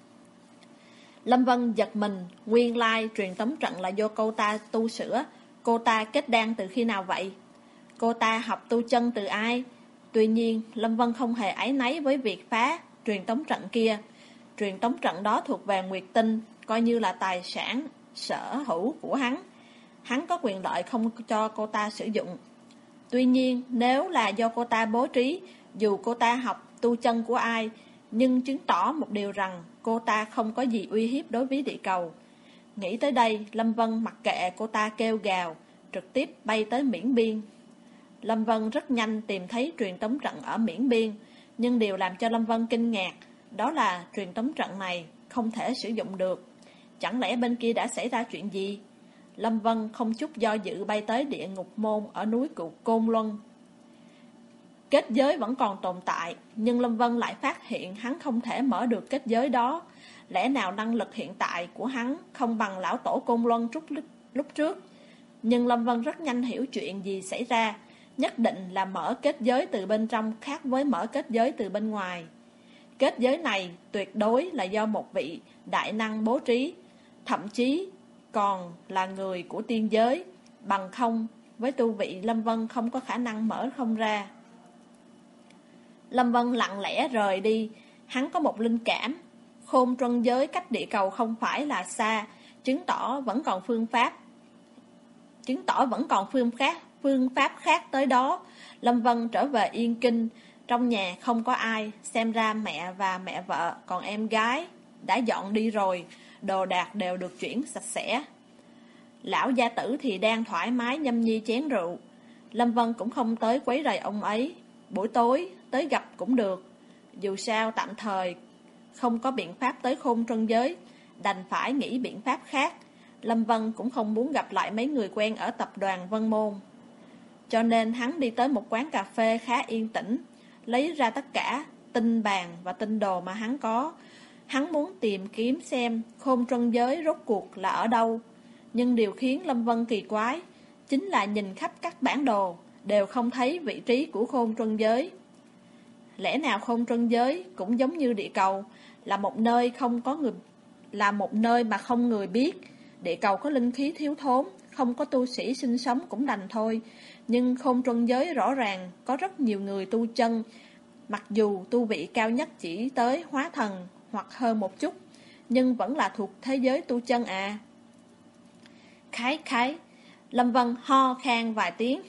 Lâm Vân giật mình. Nguyên lai truyền tống trận là do cô ta tu sửa. Cô ta kết đan từ khi nào vậy? Cô ta học tu chân từ ai? Tuy nhiên Lâm Vân không hề áy náy với việc phá truyền tống trận kia. Truyền tống trận đó thuộc về Nguyệt Tinh, coi như là tài sản sở hữu của hắn. Hắn có quyền lợi không cho cô ta sử dụng. Tuy nhiên nếu là do cô ta bố trí, dù cô ta học tu chân của ai, nhưng chứng tỏ một điều rằng cô ta không có gì uy hiếp đối với địa cầu. Nghĩ tới đây, Lâm Vân mặc kệ cô ta kêu gào, trực tiếp bay tới Miễn Biên. Lâm Vân rất nhanh tìm thấy truyền tống trận ở Miễn Biên, nhưng điều làm cho Lâm Vân kinh ngạc đó là truyền tống trận này không thể sử dụng được. Chẳng lẽ bên kia đã xảy ra chuyện gì? Lâm Vân không chút do dự bay tới địa ngục môn ở núi Cựu Côn Luân. Kết giới vẫn còn tồn tại, nhưng Lâm Vân lại phát hiện hắn không thể mở được kết giới đó. Lẽ nào năng lực hiện tại của hắn không bằng lão tổ Côn Luân lúc, lúc trước? Nhưng Lâm Vân rất nhanh hiểu chuyện gì xảy ra. Nhất định là mở kết giới từ bên trong khác với mở kết giới từ bên ngoài. Kết giới này tuyệt đối là do một vị đại năng bố trí, thậm chí còn là người của tiên giới. Bằng không, với tu vị Lâm Vân không có khả năng mở không ra. Lâm Vân lặng lẽ rời đi. Hắn có một linh cảm, Khôn Trân giới cách địa cầu không phải là xa, chứng tỏ vẫn còn phương pháp Chứng tỏ vẫn còn phương khác Phương pháp khác tới đó. Lâm Vân trở về Yên Kinh. Trong nhà không có ai, xem ra mẹ và mẹ vợ, còn em gái đã dọn đi rồi. Đồ đạc đều được chuyển sạch sẽ. Lão gia tử thì đang thoải mái nhâm nhi chén rượu. Lâm Vân cũng không tới quấy rầy ông ấy. Buổi tối tới gặp cũng được. Dù sao tạm thời không có biện pháp tới Khôn Trân giới, đành phải nghĩ biện pháp khác. Lâm Vân cũng không muốn gặp lại mấy người quen ở tập đoàn Vân Môn, cho nên hắn đi tới một quán cà phê khá yên tĩnh, lấy ra tất cả tinh bàn và tinh đồ mà hắn có. Hắn muốn tìm kiếm xem Khôn Trân giới rốt cuộc là ở đâu. Nhưng điều khiến Lâm Vân kỳ quái chính là nhìn khắp các bản đồ đều không thấy vị trí của Khôn Trân giới. Lẽ nào Khôn Trân giới cũng giống như địa cầu, là một nơi không có người, là một nơi mà không người biết. Địa cầu có linh khí thiếu thốn, không có tu sĩ sinh sống cũng đành thôi. Nhưng Khôn Trân giới rõ ràng có rất nhiều người tu chân, mặc dù tu vị cao nhất chỉ tới hóa thần hoặc hơn một chút, nhưng vẫn là thuộc thế giới tu chân à. Khái khái, Lâm Vân ho khan vài tiếng.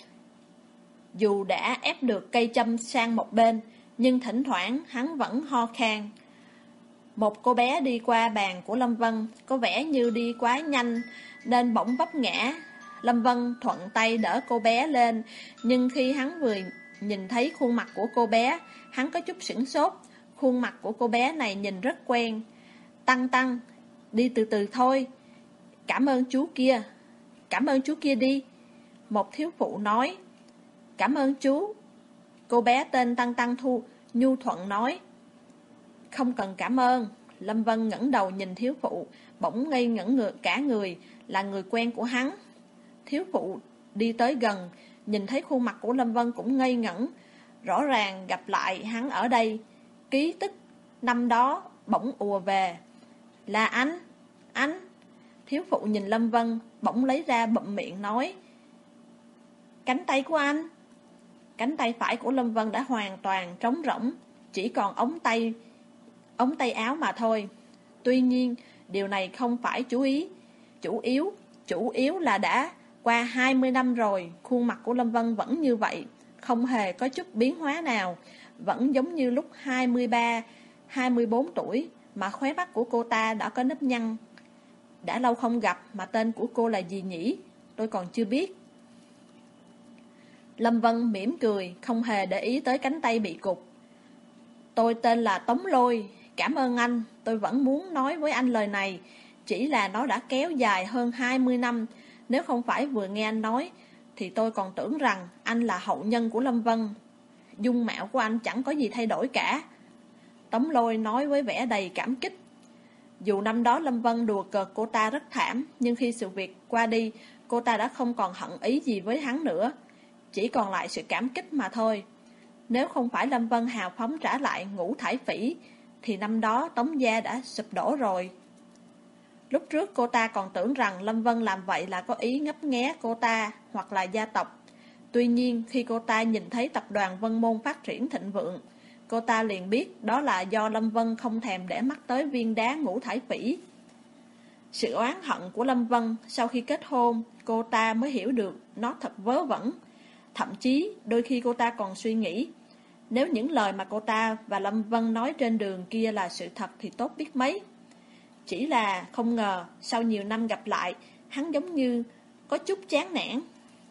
Dù đã ép được cây châm sang một bên, nhưng thỉnh thoảng hắn vẫn ho khan. Một cô bé đi qua bàn của Lâm Vân, có vẻ như đi quá nhanh nên bỗng vấp ngã. Lâm Vân thuận tay đỡ cô bé lên, nhưng khi hắn vừa nhìn thấy khuôn mặt của cô bé, hắn có chút sửng sốt. Khuôn mặt của cô bé này nhìn rất quen. Tăng Tăng, đi từ từ thôi. Cảm ơn chú kia. Cảm ơn chú kia đi. Một thiếu phụ nói. Cảm ơn chú. Cô bé tên Tăng Tăng Thu nhu thuận nói. Không cần cảm ơn. Lâm Vân ngẩng đầu nhìn thiếu phụ, bỗng ngây ngẩn ngược cả người, là người quen của hắn. Thiếu phụ đi tới gần, nhìn thấy khuôn mặt của Lâm Vân cũng ngây ngẩn. Rõ ràng gặp lại hắn ở đây. Ký tức năm đó bỗng ùa về. Là anh, anh. Thiếu phụ nhìn Lâm Vân, bỗng lấy ra bụm miệng nói: Cánh tay của anh. Cánh tay phải của Lâm Vân đã hoàn toàn trống rỗng, chỉ còn ống tay ống tay áo mà thôi. Tuy nhiên, điều này không phải chú ý, chủ yếu, chủ yếu là đã qua hai mươi năm rồi, khuôn mặt của Lâm Vân vẫn như vậy, không hề có chút biến hóa nào, vẫn giống như lúc hai mươi ba, hai mươi bốn tuổi, mà khóe mắt của cô ta đã có nếp nhăn. Đã lâu không gặp mà tên của cô là gì nhỉ? Tôi còn chưa biết. Lâm Vân mỉm cười, không hề để ý tới cánh tay bị cụt. Tôi tên là Tống Lôi, cảm ơn anh, tôi vẫn muốn nói với anh lời này, chỉ là nó đã kéo dài hơn hai mươi năm, nếu không phải vừa nghe anh nói, thì tôi còn tưởng rằng anh là hậu nhân của Lâm Vân. Dung mạo của anh chẳng có gì thay đổi cả. Tống Lôi nói với vẻ đầy cảm kích. Dù năm đó Lâm Vân đùa cợt cô ta rất thảm, nhưng khi sự việc qua đi, cô ta đã không còn hận ý gì với hắn nữa, chỉ còn lại sự cảm kích mà thôi. Nếu không phải Lâm Vân hào phóng trả lại Ngũ Thải Phỉ, thì năm đó Tống gia đã sụp đổ rồi. Lúc trước cô ta còn tưởng rằng Lâm Vân làm vậy là có ý ngấp nghé cô ta hoặc là gia tộc. Tuy nhiên khi cô ta nhìn thấy tập đoàn Vân Môn phát triển thịnh vượng, cô ta liền biết đó là do Lâm Vân không thèm để mắt tới viên đá Ngũ Thải Phỉ. Sự oán hận của Lâm Vân sau khi kết hôn, cô ta mới hiểu được nó thật vớ vẩn. Thậm chí đôi khi cô ta còn suy nghĩ, nếu những lời mà cô ta và Lâm Vân nói trên đường kia là sự thật thì tốt biết mấy. Chỉ là không ngờ sau nhiều năm gặp lại, hắn giống như có chút chán nản.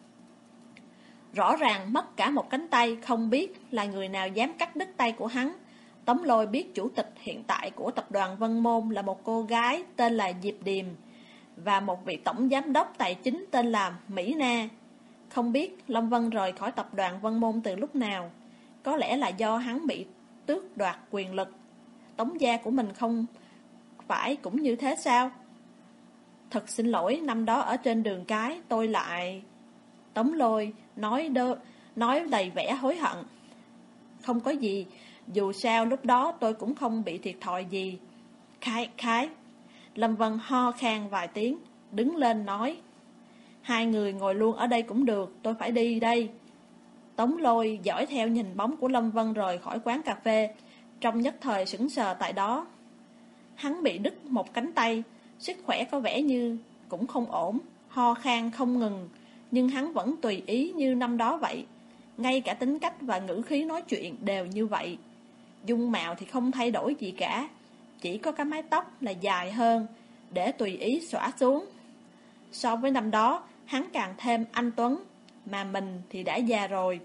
Rõ ràng mất cả một cánh tay, không biết là người nào dám cắt đứt tay của hắn. Tống Lôi biết chủ tịch hiện tại của tập đoàn Vân Môn là một cô gái tên là Diệp Điềm và một vị tổng giám đốc tài chính tên là Mỹ Na. Không biết Lâm Vân rời khỏi tập đoàn Vân Môn từ lúc nào. Có lẽ là do hắn bị tước đoạt quyền lực. Tống gia của mình không phải cũng như thế sao? Thật xin lỗi, năm đó ở trên đường cái tôi lại... Tống Lôi nói, đơ, nói đầy vẻ hối hận. Không có gì, dù sao lúc đó tôi cũng không bị thiệt thòi gì. Khái, khái. Lâm Vân ho khan vài tiếng, đứng lên nói: Hai người ngồi luôn ở đây cũng được, tôi phải đi đây. Tống Lôi dõi theo nhìn bóng của Lâm Vân rời khỏi quán cà phê, trong nhất thời sững sờ tại đó. Hắn bị đứt một cánh tay, sức khỏe có vẻ như cũng không ổn, ho khan không ngừng, nhưng hắn vẫn tùy ý như năm đó vậy. Ngay cả tính cách và ngữ khí nói chuyện đều như vậy. Dung mạo thì không thay đổi gì cả, chỉ có cái mái tóc là dài hơn, để tùy ý xõa xuống. So với năm đó, hắn càng thêm anh tuấn, mà mình thì đã già rồi.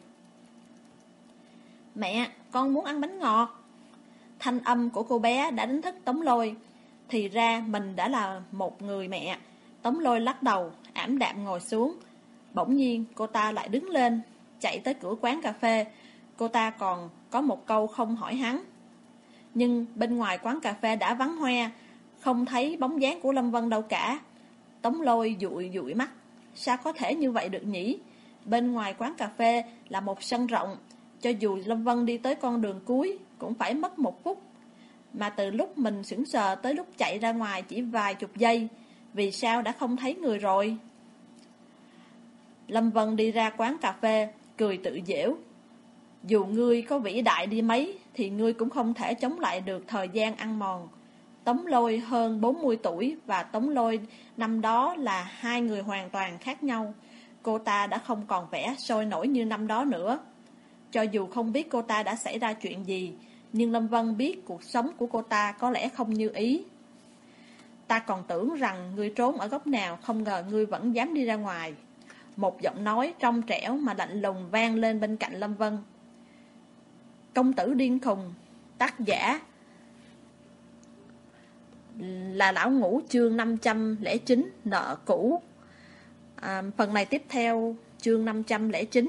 Mẹ, con muốn ăn bánh ngọt. Thanh âm của cô bé đã đánh thức Tống Lôi. Thì ra mình đã là một người mẹ. Tống Lôi lắc đầu, ảm đạm ngồi xuống. Bỗng nhiên cô ta lại đứng lên, chạy tới cửa quán cà phê. Cô ta còn có một câu không hỏi hắn. Nhưng bên ngoài quán cà phê đã vắng hoe, không thấy bóng dáng của Lâm Vân đâu cả. Tống Lôi dụi dụi mắt. Sao có thể như vậy được nhỉ? Bên ngoài quán cà phê là một sân rộng, cho dù Lâm Vân đi tới con đường cuối cũng phải mất một phút. Mà từ lúc mình sững sờ tới lúc chạy ra ngoài chỉ vài chục giây, vì sao đã không thấy người rồi? Lâm Vân đi ra quán cà phê, cười tự giễu. Dù ngươi có vĩ đại đi mấy, thì ngươi cũng không thể chống lại được thời gian ăn mòn. Tống Lôi hơn bốn mươi tuổi và Tống Lôi năm đó là hai người hoàn toàn khác nhau. Cô ta đã không còn vẻ sôi nổi như năm đó nữa. Cho dù không biết cô ta đã xảy ra chuyện gì, nhưng Lâm Vân biết cuộc sống của cô ta có lẽ không như ý. Ta còn tưởng rằng ngươi trốn ở góc nào, không ngờ ngươi vẫn dám đi ra ngoài. Một giọng nói trong trẻo mà lạnh lùng vang lên bên cạnh Lâm Vân. Công tử điên khùng. Tác giả là Lão Ngũ, chương năm trăm lẻ chín, nợ cũ. à, Phần này tiếp theo chương năm trăm lẻ chín.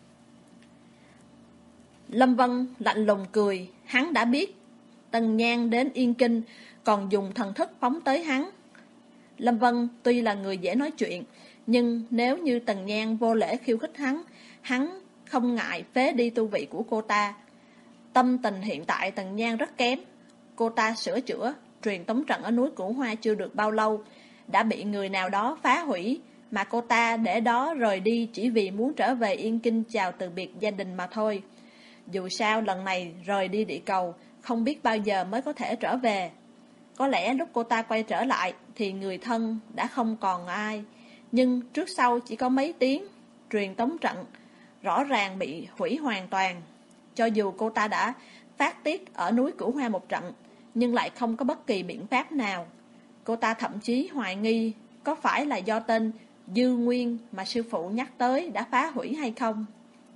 Lâm Vân lạnh lùng cười. Hắn đã biết Tần Nhan đến Yên Kinh, còn dùng thần thức phóng tới hắn. Lâm Vân tuy là người dễ nói chuyện, nhưng nếu như Tần Nhan vô lễ khiêu khích hắn, hắn không ngại phế đi tu vị của cô ta. Tâm tình hiện tại Tần Nhan rất kém. Cô ta sửa chữa truyền tống trận ở núi Cửu Hoa chưa được bao lâu, đã bị người nào đó phá hủy, mà cô ta để đó rời đi chỉ vì muốn trở về Yên Kinh chào từ biệt gia đình mà thôi. Dù sao lần này rời đi địa cầu, không biết bao giờ mới có thể trở về. Có lẽ lúc cô ta quay trở lại thì người thân đã không còn ai, nhưng trước sau chỉ có mấy tiếng, truyền tống trận rõ ràng bị hủy hoàn toàn. Cho dù cô ta đã phát tiết ở núi Cửu Hoa một trận, nhưng lại không có bất kỳ biện pháp nào. Cô ta thậm chí hoài nghi có phải là do tên Dư Nguyên mà sư phụ nhắc tới đã phá hủy hay không.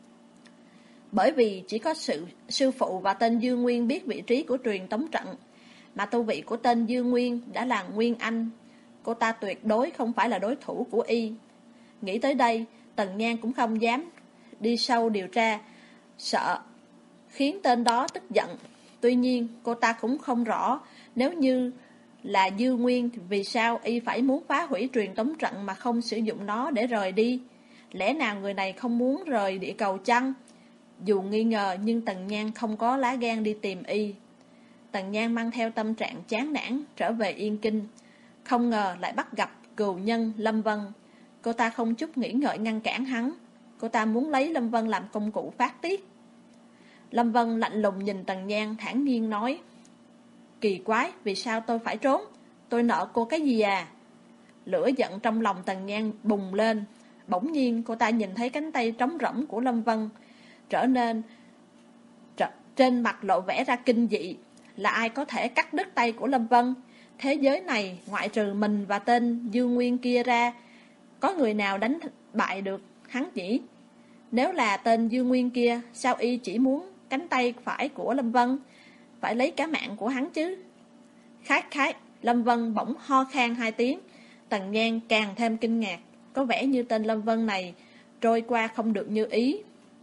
Bởi vì chỉ có sự sư phụ và tên Dư Nguyên biết vị trí của truyền tống trận, mà tu vị của tên Dư Nguyên đã là Nguyên Anh. Cô ta tuyệt đối không phải là đối thủ của y. Nghĩ tới đây, Tần Nhan cũng không dám đi sâu điều tra, sợ khiến tên đó tức giận. Tuy nhiên, cô ta cũng không rõ nếu như là Dư Nguyên thì vì sao y phải muốn phá hủy truyền tống trận mà không sử dụng nó để rời đi. Lẽ nào người này không muốn rời địa cầu chăng? Dù nghi ngờ nhưng Tần Nhan không có lá gan đi tìm y. Tần Nhan mang theo tâm trạng chán nản trở về Yên Kinh. Không ngờ lại bắt gặp cừu nhân Lâm Vân. Cô ta không chút nghĩ ngợi ngăn cản hắn. Cô ta muốn lấy Lâm Vân làm công cụ phát tiết. Lâm Vân lạnh lùng nhìn Tần Nhan thản nhiên nói: Kỳ quái, vì sao tôi phải trốn? Tôi nợ cô cái gì à? Lửa giận trong lòng Tần Nhan bùng lên. Bỗng nhiên cô ta nhìn thấy cánh tay trống rỗng của Lâm Vân, trở nên trở, trên mặt lộ vẻ ra kinh dị. Là ai có thể cắt đứt tay của Lâm Vân? Thế giới này ngoại trừ mình và tên Dư Nguyên kia ra, có người nào đánh bại được hắn nhỉ? Nếu là tên Dư Nguyên kia, sao y chỉ muốn cánh tay phải của Lâm Vân, phải lấy cả mạng của hắn chứ? Khát khát, Lâm Vân bỗng ho khan hai tiếng. Tần Nhan càng thêm kinh ngạc. Có vẻ như tên Lâm Vân này trôi qua không được như ý.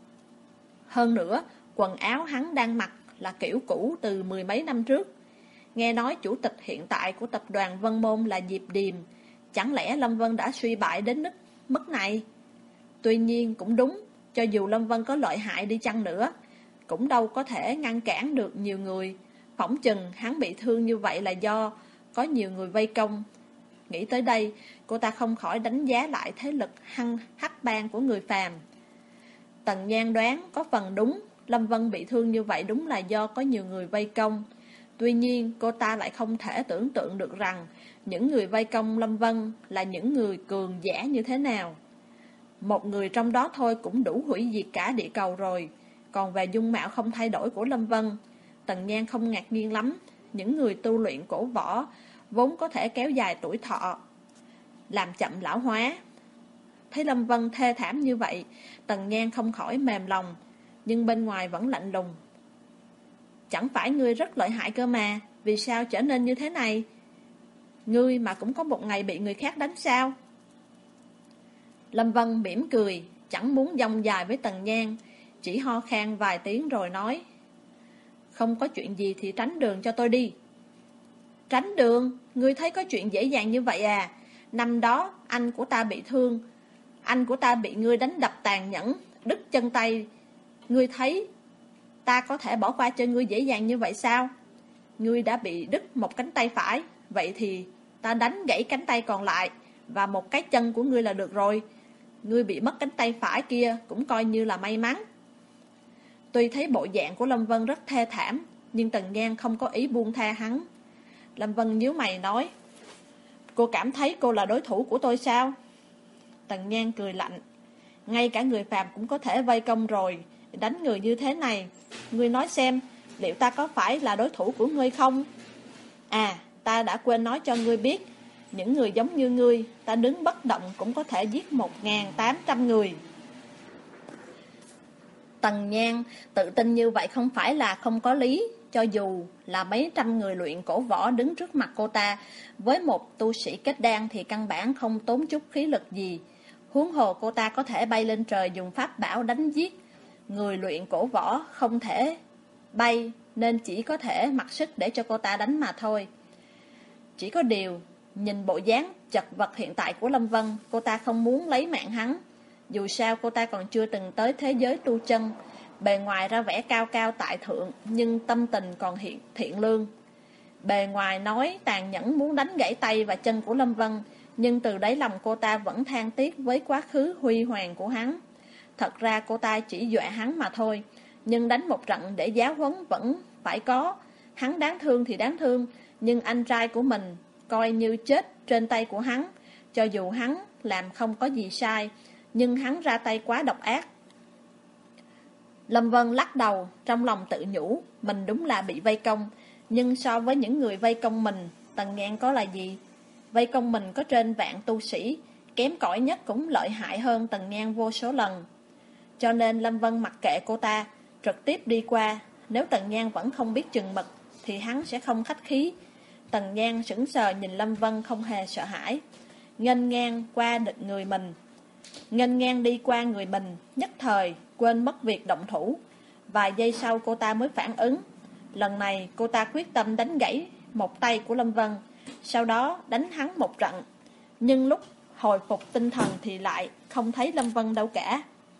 Hơn nữa, quần áo hắn đang mặc là kiểu cũ từ mười mấy năm trước. Nghe nói chủ tịch hiện tại của tập đoàn Vân Môn là Diệp Điềm. Chẳng lẽ Lâm Vân đã suy bại đến mức, mức này? Tuy nhiên cũng đúng, cho dù Lâm Vân có lợi hại đi chăng nữa, cũng đâu có thể ngăn cản được nhiều người. Phỏng chừng hắn bị thương như vậy là do có nhiều người vây công. Nghĩ tới đây, cô ta không khỏi đánh giá lại thế lực hăng hắc bang của người phàm. Tần Nhan đoán có phần đúng, Lâm Vân bị thương như vậy đúng là do có nhiều người vây công. Tuy nhiên, cô ta lại không thể tưởng tượng được rằng những người vây công Lâm Vân là những người cường giả như thế nào. Một người trong đó thôi cũng đủ hủy diệt cả địa cầu rồi. Còn về dung mạo không thay đổi của Lâm Vân, Tần Nhan không ngạc nhiên lắm. Những người tu luyện cổ võ vốn có thể kéo dài tuổi thọ, làm chậm lão hóa. Thấy Lâm Vân thê thảm như vậy, Tần Nhan không khỏi mềm lòng, nhưng bên ngoài vẫn lạnh lùng. Chẳng phải ngươi rất lợi hại cơ mà, vì sao trở nên như thế này? Ngươi mà cũng có một ngày bị người khác đánh sao? Lâm Vân mỉm cười, chẳng muốn dông dài với Tần Nhan, chỉ ho khan vài tiếng rồi nói: Không có chuyện gì thì tránh đường cho tôi đi. Tránh đường? Ngươi thấy có chuyện dễ dàng như vậy à? Năm đó anh của ta bị thương, anh của ta bị ngươi đánh đập tàn nhẫn, đứt chân tay. Ngươi thấy ta có thể bỏ qua cho ngươi dễ dàng như vậy sao? Ngươi đã bị đứt một cánh tay phải, vậy thì ta đánh gãy cánh tay còn lại và một cái chân của ngươi là được rồi. Ngươi bị mất cánh tay phải kia cũng coi như là may mắn. Tuy thấy bộ dạng của Lâm Vân rất thê thảm, nhưng Tần Nhan không có ý buông tha hắn. Lâm Vân nhíu mày nói: Cô cảm thấy cô là đối thủ của tôi sao? Tần Nhan cười lạnh: Ngay cả người phàm cũng có thể vây công rồi, đánh người như thế này, ngươi nói xem, liệu ta có phải là đối thủ của ngươi không? À, ta đã quên nói cho ngươi biết, những người giống như ngươi, ta đứng bất động cũng có thể giết một nghìn tám trăm người. Tần Nhan tự tin như vậy không phải là không có lý. Cho dù là mấy trăm người luyện cổ võ đứng trước mặt cô ta, với một tu sĩ kết đan thì căn bản không tốn chút khí lực gì. Huống hồ cô ta có thể bay lên trời dùng pháp bảo đánh giết. Người luyện cổ võ không thể bay, nên chỉ có thể mặc sức để cho cô ta đánh mà thôi. Chỉ có điều, nhìn bộ dáng chật vật hiện tại của Lâm Vân, cô ta không muốn lấy mạng hắn. Dù sao cô ta còn chưa từng tới thế giới tu chân, bề ngoài ra vẻ cao cao tại thượng, nhưng tâm tình còn hiện thiện lương. Bề ngoài nói tàn nhẫn muốn đánh gãy tay và chân của Lâm Vân, nhưng từ đáy lòng cô ta vẫn than tiếc với quá khứ huy hoàng của hắn. Thật ra cô ta chỉ dọa hắn mà thôi, nhưng đánh một trận để giáo huấn vẫn phải có. Hắn đáng thương thì đáng thương, nhưng anh trai của mình coi như chết trên tay của hắn. Cho dù hắn làm không có gì sai, nhưng hắn ra tay quá độc ác. Lâm Vân lắc đầu, trong lòng tự nhủ, mình đúng là bị vây công, nhưng so với những người vây công mình, Tần Ngang có là gì? Vây công mình có trên vạn tu sĩ, kém cỏi nhất cũng lợi hại hơn Tần Ngang vô số lần. Cho nên Lâm Vân mặc kệ cô ta, trực tiếp đi qua. Nếu Tần Ngang vẫn không biết chừng mực thì hắn sẽ không khách khí. Tần Ngang sững sờ nhìn Lâm Vân không hề sợ hãi, nghênh ngang qua địch người mình. Nghênh ngang đi qua người mình, nhất thời quên mất việc động thủ. Vài giây sau cô ta mới phản ứng. Lần này cô ta quyết tâm đánh gãy một tay của Lâm Vân, sau đó đánh hắn một trận. Nhưng lúc hồi phục tinh thần thì lại không thấy Lâm Vân đâu cả.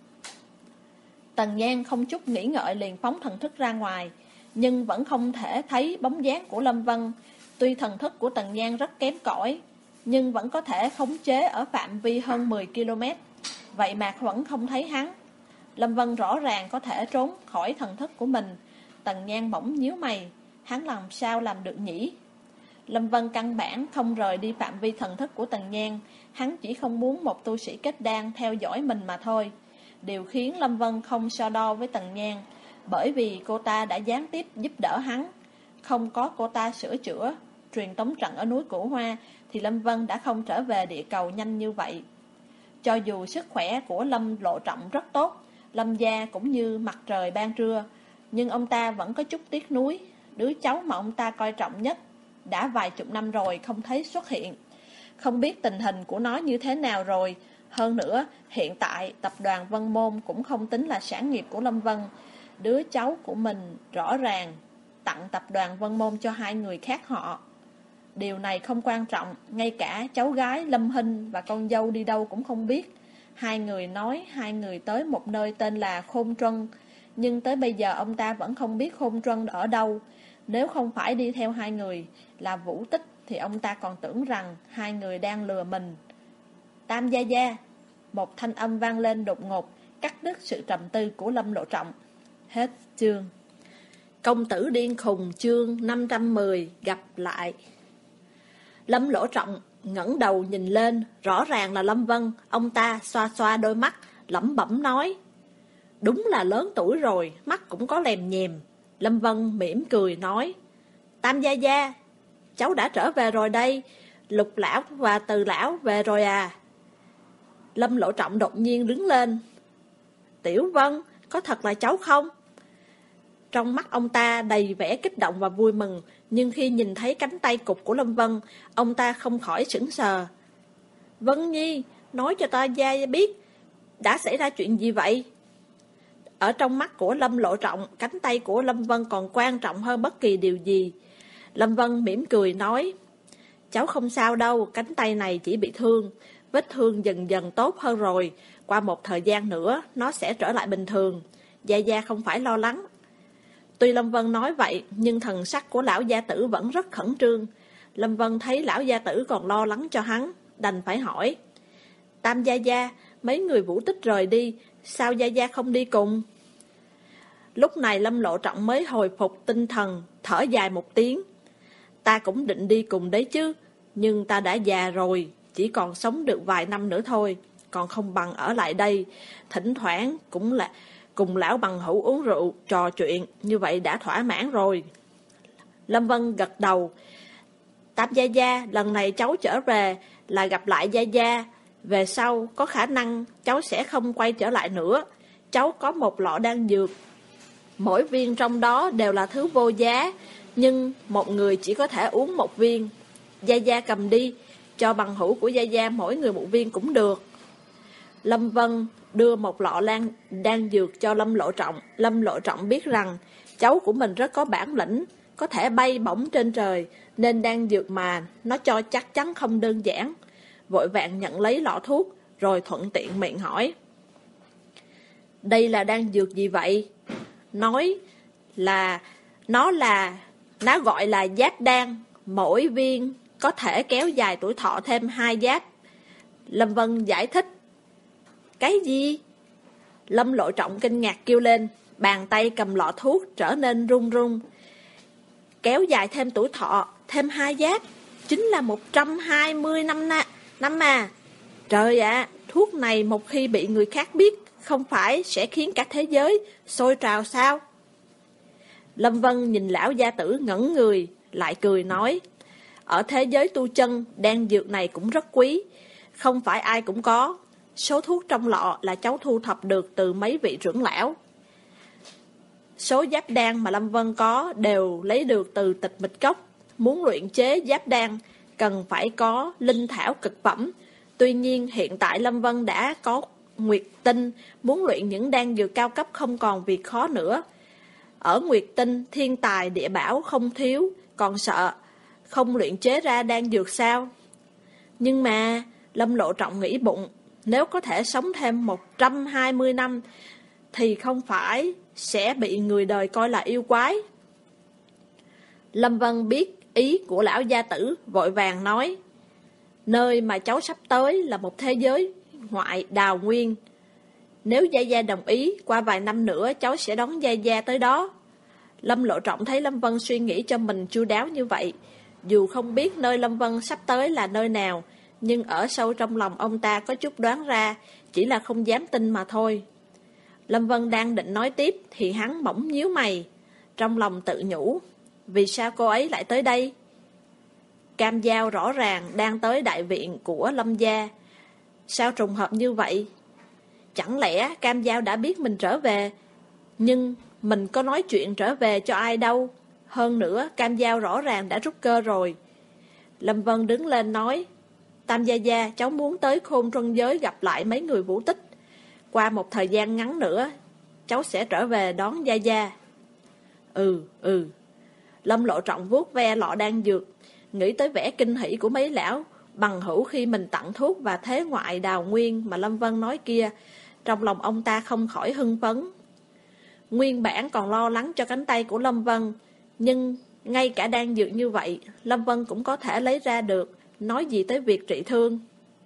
Tần Ngang không chút nghĩ ngợi liền phóng thần thức ra ngoài, nhưng vẫn không thể thấy bóng dáng của Lâm Vân. Tuy thần thức của Tần Ngang rất kém cỏi, nhưng vẫn có thể khống chế ở phạm vi hơn mười ki lô mét. Vậy mà vẫn không thấy hắn. Lâm Vân rõ ràng có thể trốn khỏi thần thức của mình. Tần Ngang bỗng nhíu mày, hắn làm sao làm được nhỉ? Lâm Vân căn bản không rời đi phạm vi thần thức của Tần Ngang, hắn chỉ không muốn một tu sĩ kết đan theo dõi mình mà thôi. Điều khiến Lâm Vân không so đo với Tần Ngang, bởi vì cô ta đã gián tiếp giúp đỡ hắn. Không có cô ta sửa chữa truyền tống trận ở núi Cửu Hoa thì Lâm Vân đã không trở về địa cầu nhanh như vậy. Cho dù sức khỏe của Lâm Lộ Trọng rất tốt, Lâm gia cũng như mặt trời ban trưa, nhưng ông ta vẫn có chút tiếc nuối. Đứa cháu mà ông ta coi trọng nhất đã vài chục năm rồi không thấy xuất hiện. Không biết tình hình của nó như thế nào rồi. Hơn nữa, hiện tại tập đoàn Vân Môn cũng không tính là sản nghiệp của Lâm Vân. Đứa cháu của mình rõ ràng tặng tập đoàn Vân Môn cho hai người khác họ. Điều này không quan trọng, ngay cả cháu gái Lâm Hinh và con dâu đi đâu cũng không biết. Hai người nói hai người tới một nơi tên là Khôn Trân, nhưng tới bây giờ ông ta vẫn không biết Khôn Trân ở đâu. Nếu không phải đi theo hai người là Vũ Tích thì ông ta còn tưởng rằng hai người đang lừa mình. Tam gia gia, một thanh âm vang lên đột ngột, cắt đứt sự trầm tư của Lâm Lộ Trọng. Hết chương. Công tử điên khùng chương năm trăm mười gặp lại. Lâm Lộ Trọng ngẩng đầu nhìn lên, rõ ràng là Lâm Vân. Ông ta xoa xoa đôi mắt, lẩm bẩm nói, đúng là lớn tuổi rồi, mắt cũng có lèm nhèm. Lâm Vân mỉm cười nói, Tam gia gia, cháu đã trở về rồi đây. Lục lão và Từ lão về rồi à? Lâm Lộ Trọng đột nhiên đứng lên. Tiểu Vân, có thật là cháu không? Trong mắt ông ta đầy vẻ kích động và vui mừng, nhưng khi nhìn thấy cánh tay cụt của Lâm Vân, ông ta không khỏi sững sờ. Vân Nhi, nói cho ta gia biết, đã xảy ra chuyện gì vậy? Ở trong mắt của Lâm Lộ Trọng, cánh tay của Lâm Vân còn quan trọng hơn bất kỳ điều gì. Lâm Vân mỉm cười nói, cháu không sao đâu, cánh tay này chỉ bị thương, vết thương dần dần tốt hơn rồi, qua một thời gian nữa nó sẽ trở lại bình thường, gia gia không phải lo lắng. Tuy Lâm Vân nói vậy, nhưng thần sắc của lão gia tử vẫn rất khẩn trương. Lâm Vân thấy lão gia tử còn lo lắng cho hắn, đành phải hỏi, Tam gia gia, mấy người Vũ Tích rời đi, sao gia gia không đi cùng? Lúc này Lâm Lộ Trọng mới hồi phục tinh thần, thở dài một tiếng. Ta cũng định đi cùng đấy chứ, nhưng ta đã già rồi, chỉ còn sống được vài năm nữa thôi, còn không bằng ở lại đây, thỉnh thoảng cũng là cùng lão bằng hữu uống rượu, trò chuyện, như vậy đã thỏa mãn rồi. Lâm Vân gật đầu. Tam gia gia, lần này cháu trở về là gặp lại gia gia, về sau có khả năng cháu sẽ không quay trở lại nữa. Cháu có một lọ đan dược, mỗi viên trong đó đều là thứ vô giá, nhưng một người chỉ có thể uống một viên. Gia gia cầm đi, cho bằng hữu của gia gia mỗi người một viên cũng được. Lâm Vân đưa một lọ lan đan dược cho Lâm Lộ Trọng. Lâm Lộ Trọng biết rằng cháu của mình rất có bản lĩnh, có thể bay bổng trên trời, nên đan dược mà nó cho chắc chắn không đơn giản. Vội vàng nhận lấy lọ thuốc, rồi thuận tiện miệng hỏi, đây là đan dược gì vậy? Nói là nó là Nó gọi là giáp đan, mỗi viên có thể kéo dài tuổi thọ thêm hai giáp. Lâm Vân giải thích. Cái gì? Lâm Lộ Trọng kinh ngạc kêu lên, bàn tay cầm lọ thuốc trở nên run run. Kéo dài thêm tuổi thọ, thêm hai giáp, chính là một trăm hai mươi năm na, năm mà. Trời ạ, thuốc này một khi bị người khác biết, không phải sẽ khiến cả thế giới sôi trào sao? Lâm Vân nhìn lão gia tử ngẩn người, lại cười nói, ở thế giới tu chân, đan dược này cũng rất quý, không phải ai cũng có. Số thuốc trong lọ là cháu thu thập được từ mấy vị trưởng lão. Số giáp đan mà Lâm Vân có đều lấy được từ Tịch Mịch Cốc. Muốn luyện chế giáp đan cần phải có linh thảo cực phẩm. Tuy nhiên hiện tại Lâm Vân đã có Nguyệt Tinh, muốn luyện những đan dược cao cấp không còn việc khó nữa. Ở Nguyệt Tinh, thiên tài địa bảo không thiếu, còn sợ không luyện chế ra đan dược sao? Nhưng mà Lâm Lộ Trọng nghĩ bụng, nếu có thể sống thêm một trăm hai mươi năm thì không phải sẽ bị người đời coi là yêu quái. Lâm Vân biết ý của lão gia tử, vội vàng nói, nơi mà cháu sắp tới là một thế giới ngoại đào nguyên. Nếu Gia Gia đồng ý, qua vài năm nữa cháu sẽ đón Gia Gia tới đó. Lâm Lộ Trọng thấy Lâm Vân suy nghĩ cho mình chu đáo như vậy, dù không biết nơi Lâm Vân sắp tới là nơi nào, nhưng ở sâu trong lòng ông ta có chút đoán ra, chỉ là không dám tin mà thôi. Lâm Vân đang định nói tiếp thì hắn bỗng nhíu mày, trong lòng tự nhủ, vì sao cô ấy lại tới đây? Cam Giao rõ ràng đang tới đại viện của Lâm gia, sao trùng hợp như vậy? Chẳng lẽ Cam Giao đã biết mình trở về, nhưng mình có nói chuyện trở về cho ai đâu. Hơn nữa Cam Giao rõ ràng đã rút cơ rồi. Lâm Vân đứng lên nói, Tam Gia Gia, cháu muốn tới Khôn Truân Giới gặp lại mấy người Vũ Tích. Qua một thời gian ngắn nữa cháu sẽ trở về đón Gia Gia. Ừ, ừ. Lâm Lộ Trọng vuốt ve lọ đan dược, nghĩ tới vẻ kinh hỉ của mấy lão bằng hữu khi mình tặng thuốc và thế ngoại đào nguyên mà Lâm Vân nói kia. Trong lòng ông ta không khỏi hưng phấn. Nguyên bản còn lo lắng cho cánh tay của Lâm Vân, nhưng ngay cả đan dược như vậy Lâm Vân cũng có thể lấy ra được, nói gì tới việc trị thương.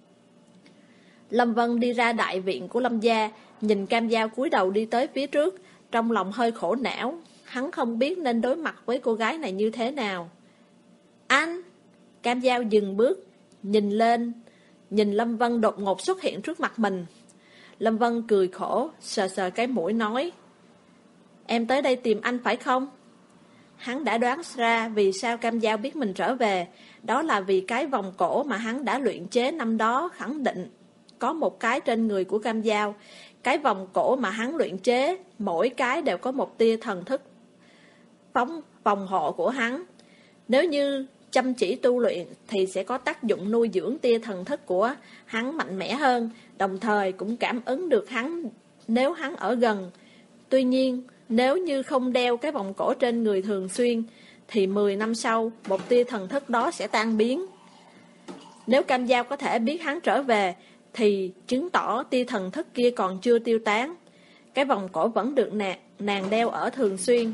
Lâm Vân đi ra đại viện của Lâm gia, nhìn Cam Giao cúi đầu đi tới phía trước, trong lòng hơi khổ não. Hắn không biết nên đối mặt với cô gái này như thế nào. Anh! Cam Giao dừng bước, nhìn lên, nhìn Lâm Vân đột ngột xuất hiện trước mặt mình. Lâm Vân cười khổ, sờ sờ cái mũi nói, em tới đây tìm anh phải không? Hắn đã đoán ra vì sao Cam Giao biết mình trở về, đó là vì cái vòng cổ mà hắn đã luyện chế năm đó khẳng định có một cái trên người của Cam Giao. Cái vòng cổ mà hắn luyện chế, mỗi cái đều có một tia thần thức phóng phòng hộ của hắn. Nếu như chăm chỉ tu luyện thì sẽ có tác dụng nuôi dưỡng tia thần thức của hắn mạnh mẽ hơn, đồng thời cũng cảm ứng được hắn nếu hắn ở gần. Tuy nhiên, nếu như không đeo cái vòng cổ trên người thường xuyên, thì mười năm sau, một tia thần thức đó sẽ tan biến. Nếu Cam Giao có thể biết hắn trở về, thì chứng tỏ tia thần thức kia còn chưa tiêu tán. Cái vòng cổ vẫn được nàng, nàng đeo ở thường xuyên.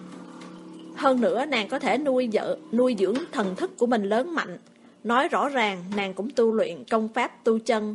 Hơn nữa nàng có thể nuôi vợ, nuôi dưỡng thần thức của mình lớn mạnh. Nói rõ ràng nàng cũng tu luyện công pháp tu chân.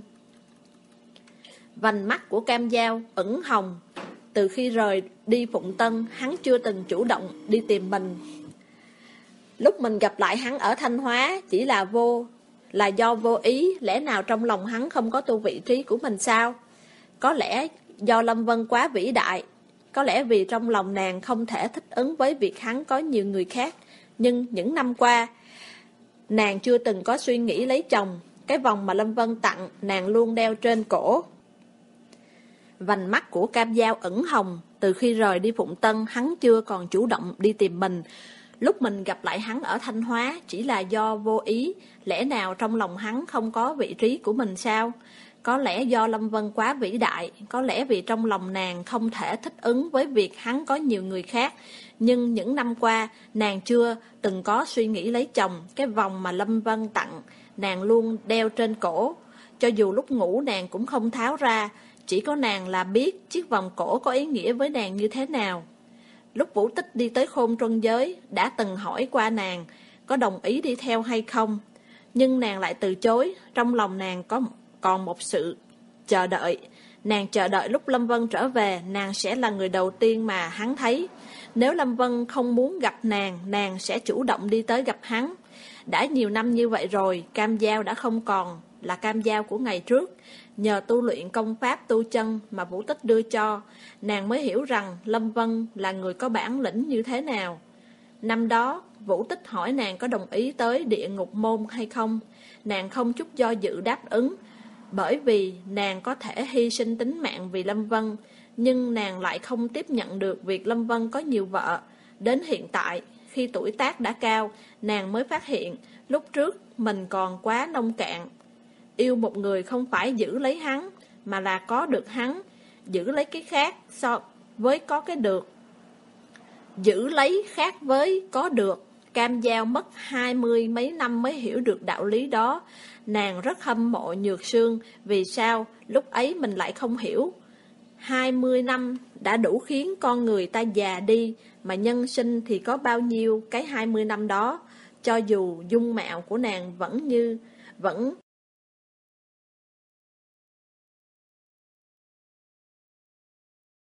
Vành mắt của Cam Giao ửng hồng. Từ khi rời đi Phụng Tân, hắn chưa từng chủ động đi tìm mình. Lúc mình gặp lại hắn ở Thanh Hóa chỉ là vô là do vô ý. Lẽ nào trong lòng hắn không có tu vị trí của mình sao? Có lẽ do Lâm Vân quá vĩ đại, có lẽ vì trong lòng nàng không thể thích ứng với việc hắn có nhiều người khác. Nhưng những năm qua nàng chưa từng có suy nghĩ lấy chồng. Cái vòng mà Lâm Vân tặng nàng luôn đeo trên cổ. Vành mắt của Cam Giao ửng hồng. Từ khi rời đi Phụng Tân, hắn chưa còn chủ động đi tìm mình. Lúc mình gặp lại hắn ở Thanh Hóa chỉ là do vô ý. Lẽ nào trong lòng hắn không có vị trí của mình sao? Có lẽ do Lâm Vân quá vĩ đại, có lẽ vì trong lòng nàng không thể thích ứng với việc hắn có nhiều người khác. Nhưng những năm qua, nàng chưa từng có suy nghĩ lấy chồng. Cái vòng mà Lâm Vân tặng, nàng luôn đeo trên cổ. Cho dù lúc ngủ nàng cũng không tháo ra, chỉ có nàng là biết chiếc vòng cổ có ý nghĩa với nàng như thế nào. lúc Vũ Tích đi tới Khôn Truân Giới, đã từng hỏi qua nàng có đồng ý đi theo hay không. Nhưng nàng lại từ chối, trong lòng nàng có còn một sự chờ đợi. Nàng chờ đợi lúc Lâm Vân trở về, nàng sẽ là người đầu tiên mà hắn thấy. Nếu Lâm Vân không muốn gặp nàng, nàng sẽ chủ động đi tới gặp hắn. Đã nhiều năm như vậy rồi, Cam Giao đã không còn là Cam Giao của ngày trước. Nhờ tu luyện công pháp tu chân mà Vũ Tích đưa cho, nàng mới hiểu rằng Lâm Vân là người có bản lĩnh như thế nào. Năm đó, Vũ Tích hỏi nàng có đồng ý tới địa ngục môn hay không. Nàng không chút do dự đáp ứng, bởi vì nàng có thể hy sinh tính mạng vì Lâm Vân, nhưng nàng lại không tiếp nhận được việc Lâm Vân có nhiều vợ. Đến hiện tại, khi tuổi tác đã cao, nàng mới phát hiện lúc trước mình còn quá nông cạn. Yêu một người không phải giữ lấy hắn, mà là có được hắn, giữ lấy cái khác so với có cái được. Giữ lấy khác với có được. Cam Giao mất hai mươi mấy năm mới hiểu được đạo lý đó. Nàng rất hâm mộ Nhược Sương, vì sao lúc ấy mình lại không hiểu. Hai mươi năm đã đủ khiến con người ta già đi, mà nhân sinh thì có bao nhiêu cái hai mươi năm đó. Cho dù dung mạo của nàng vẫn như vẫn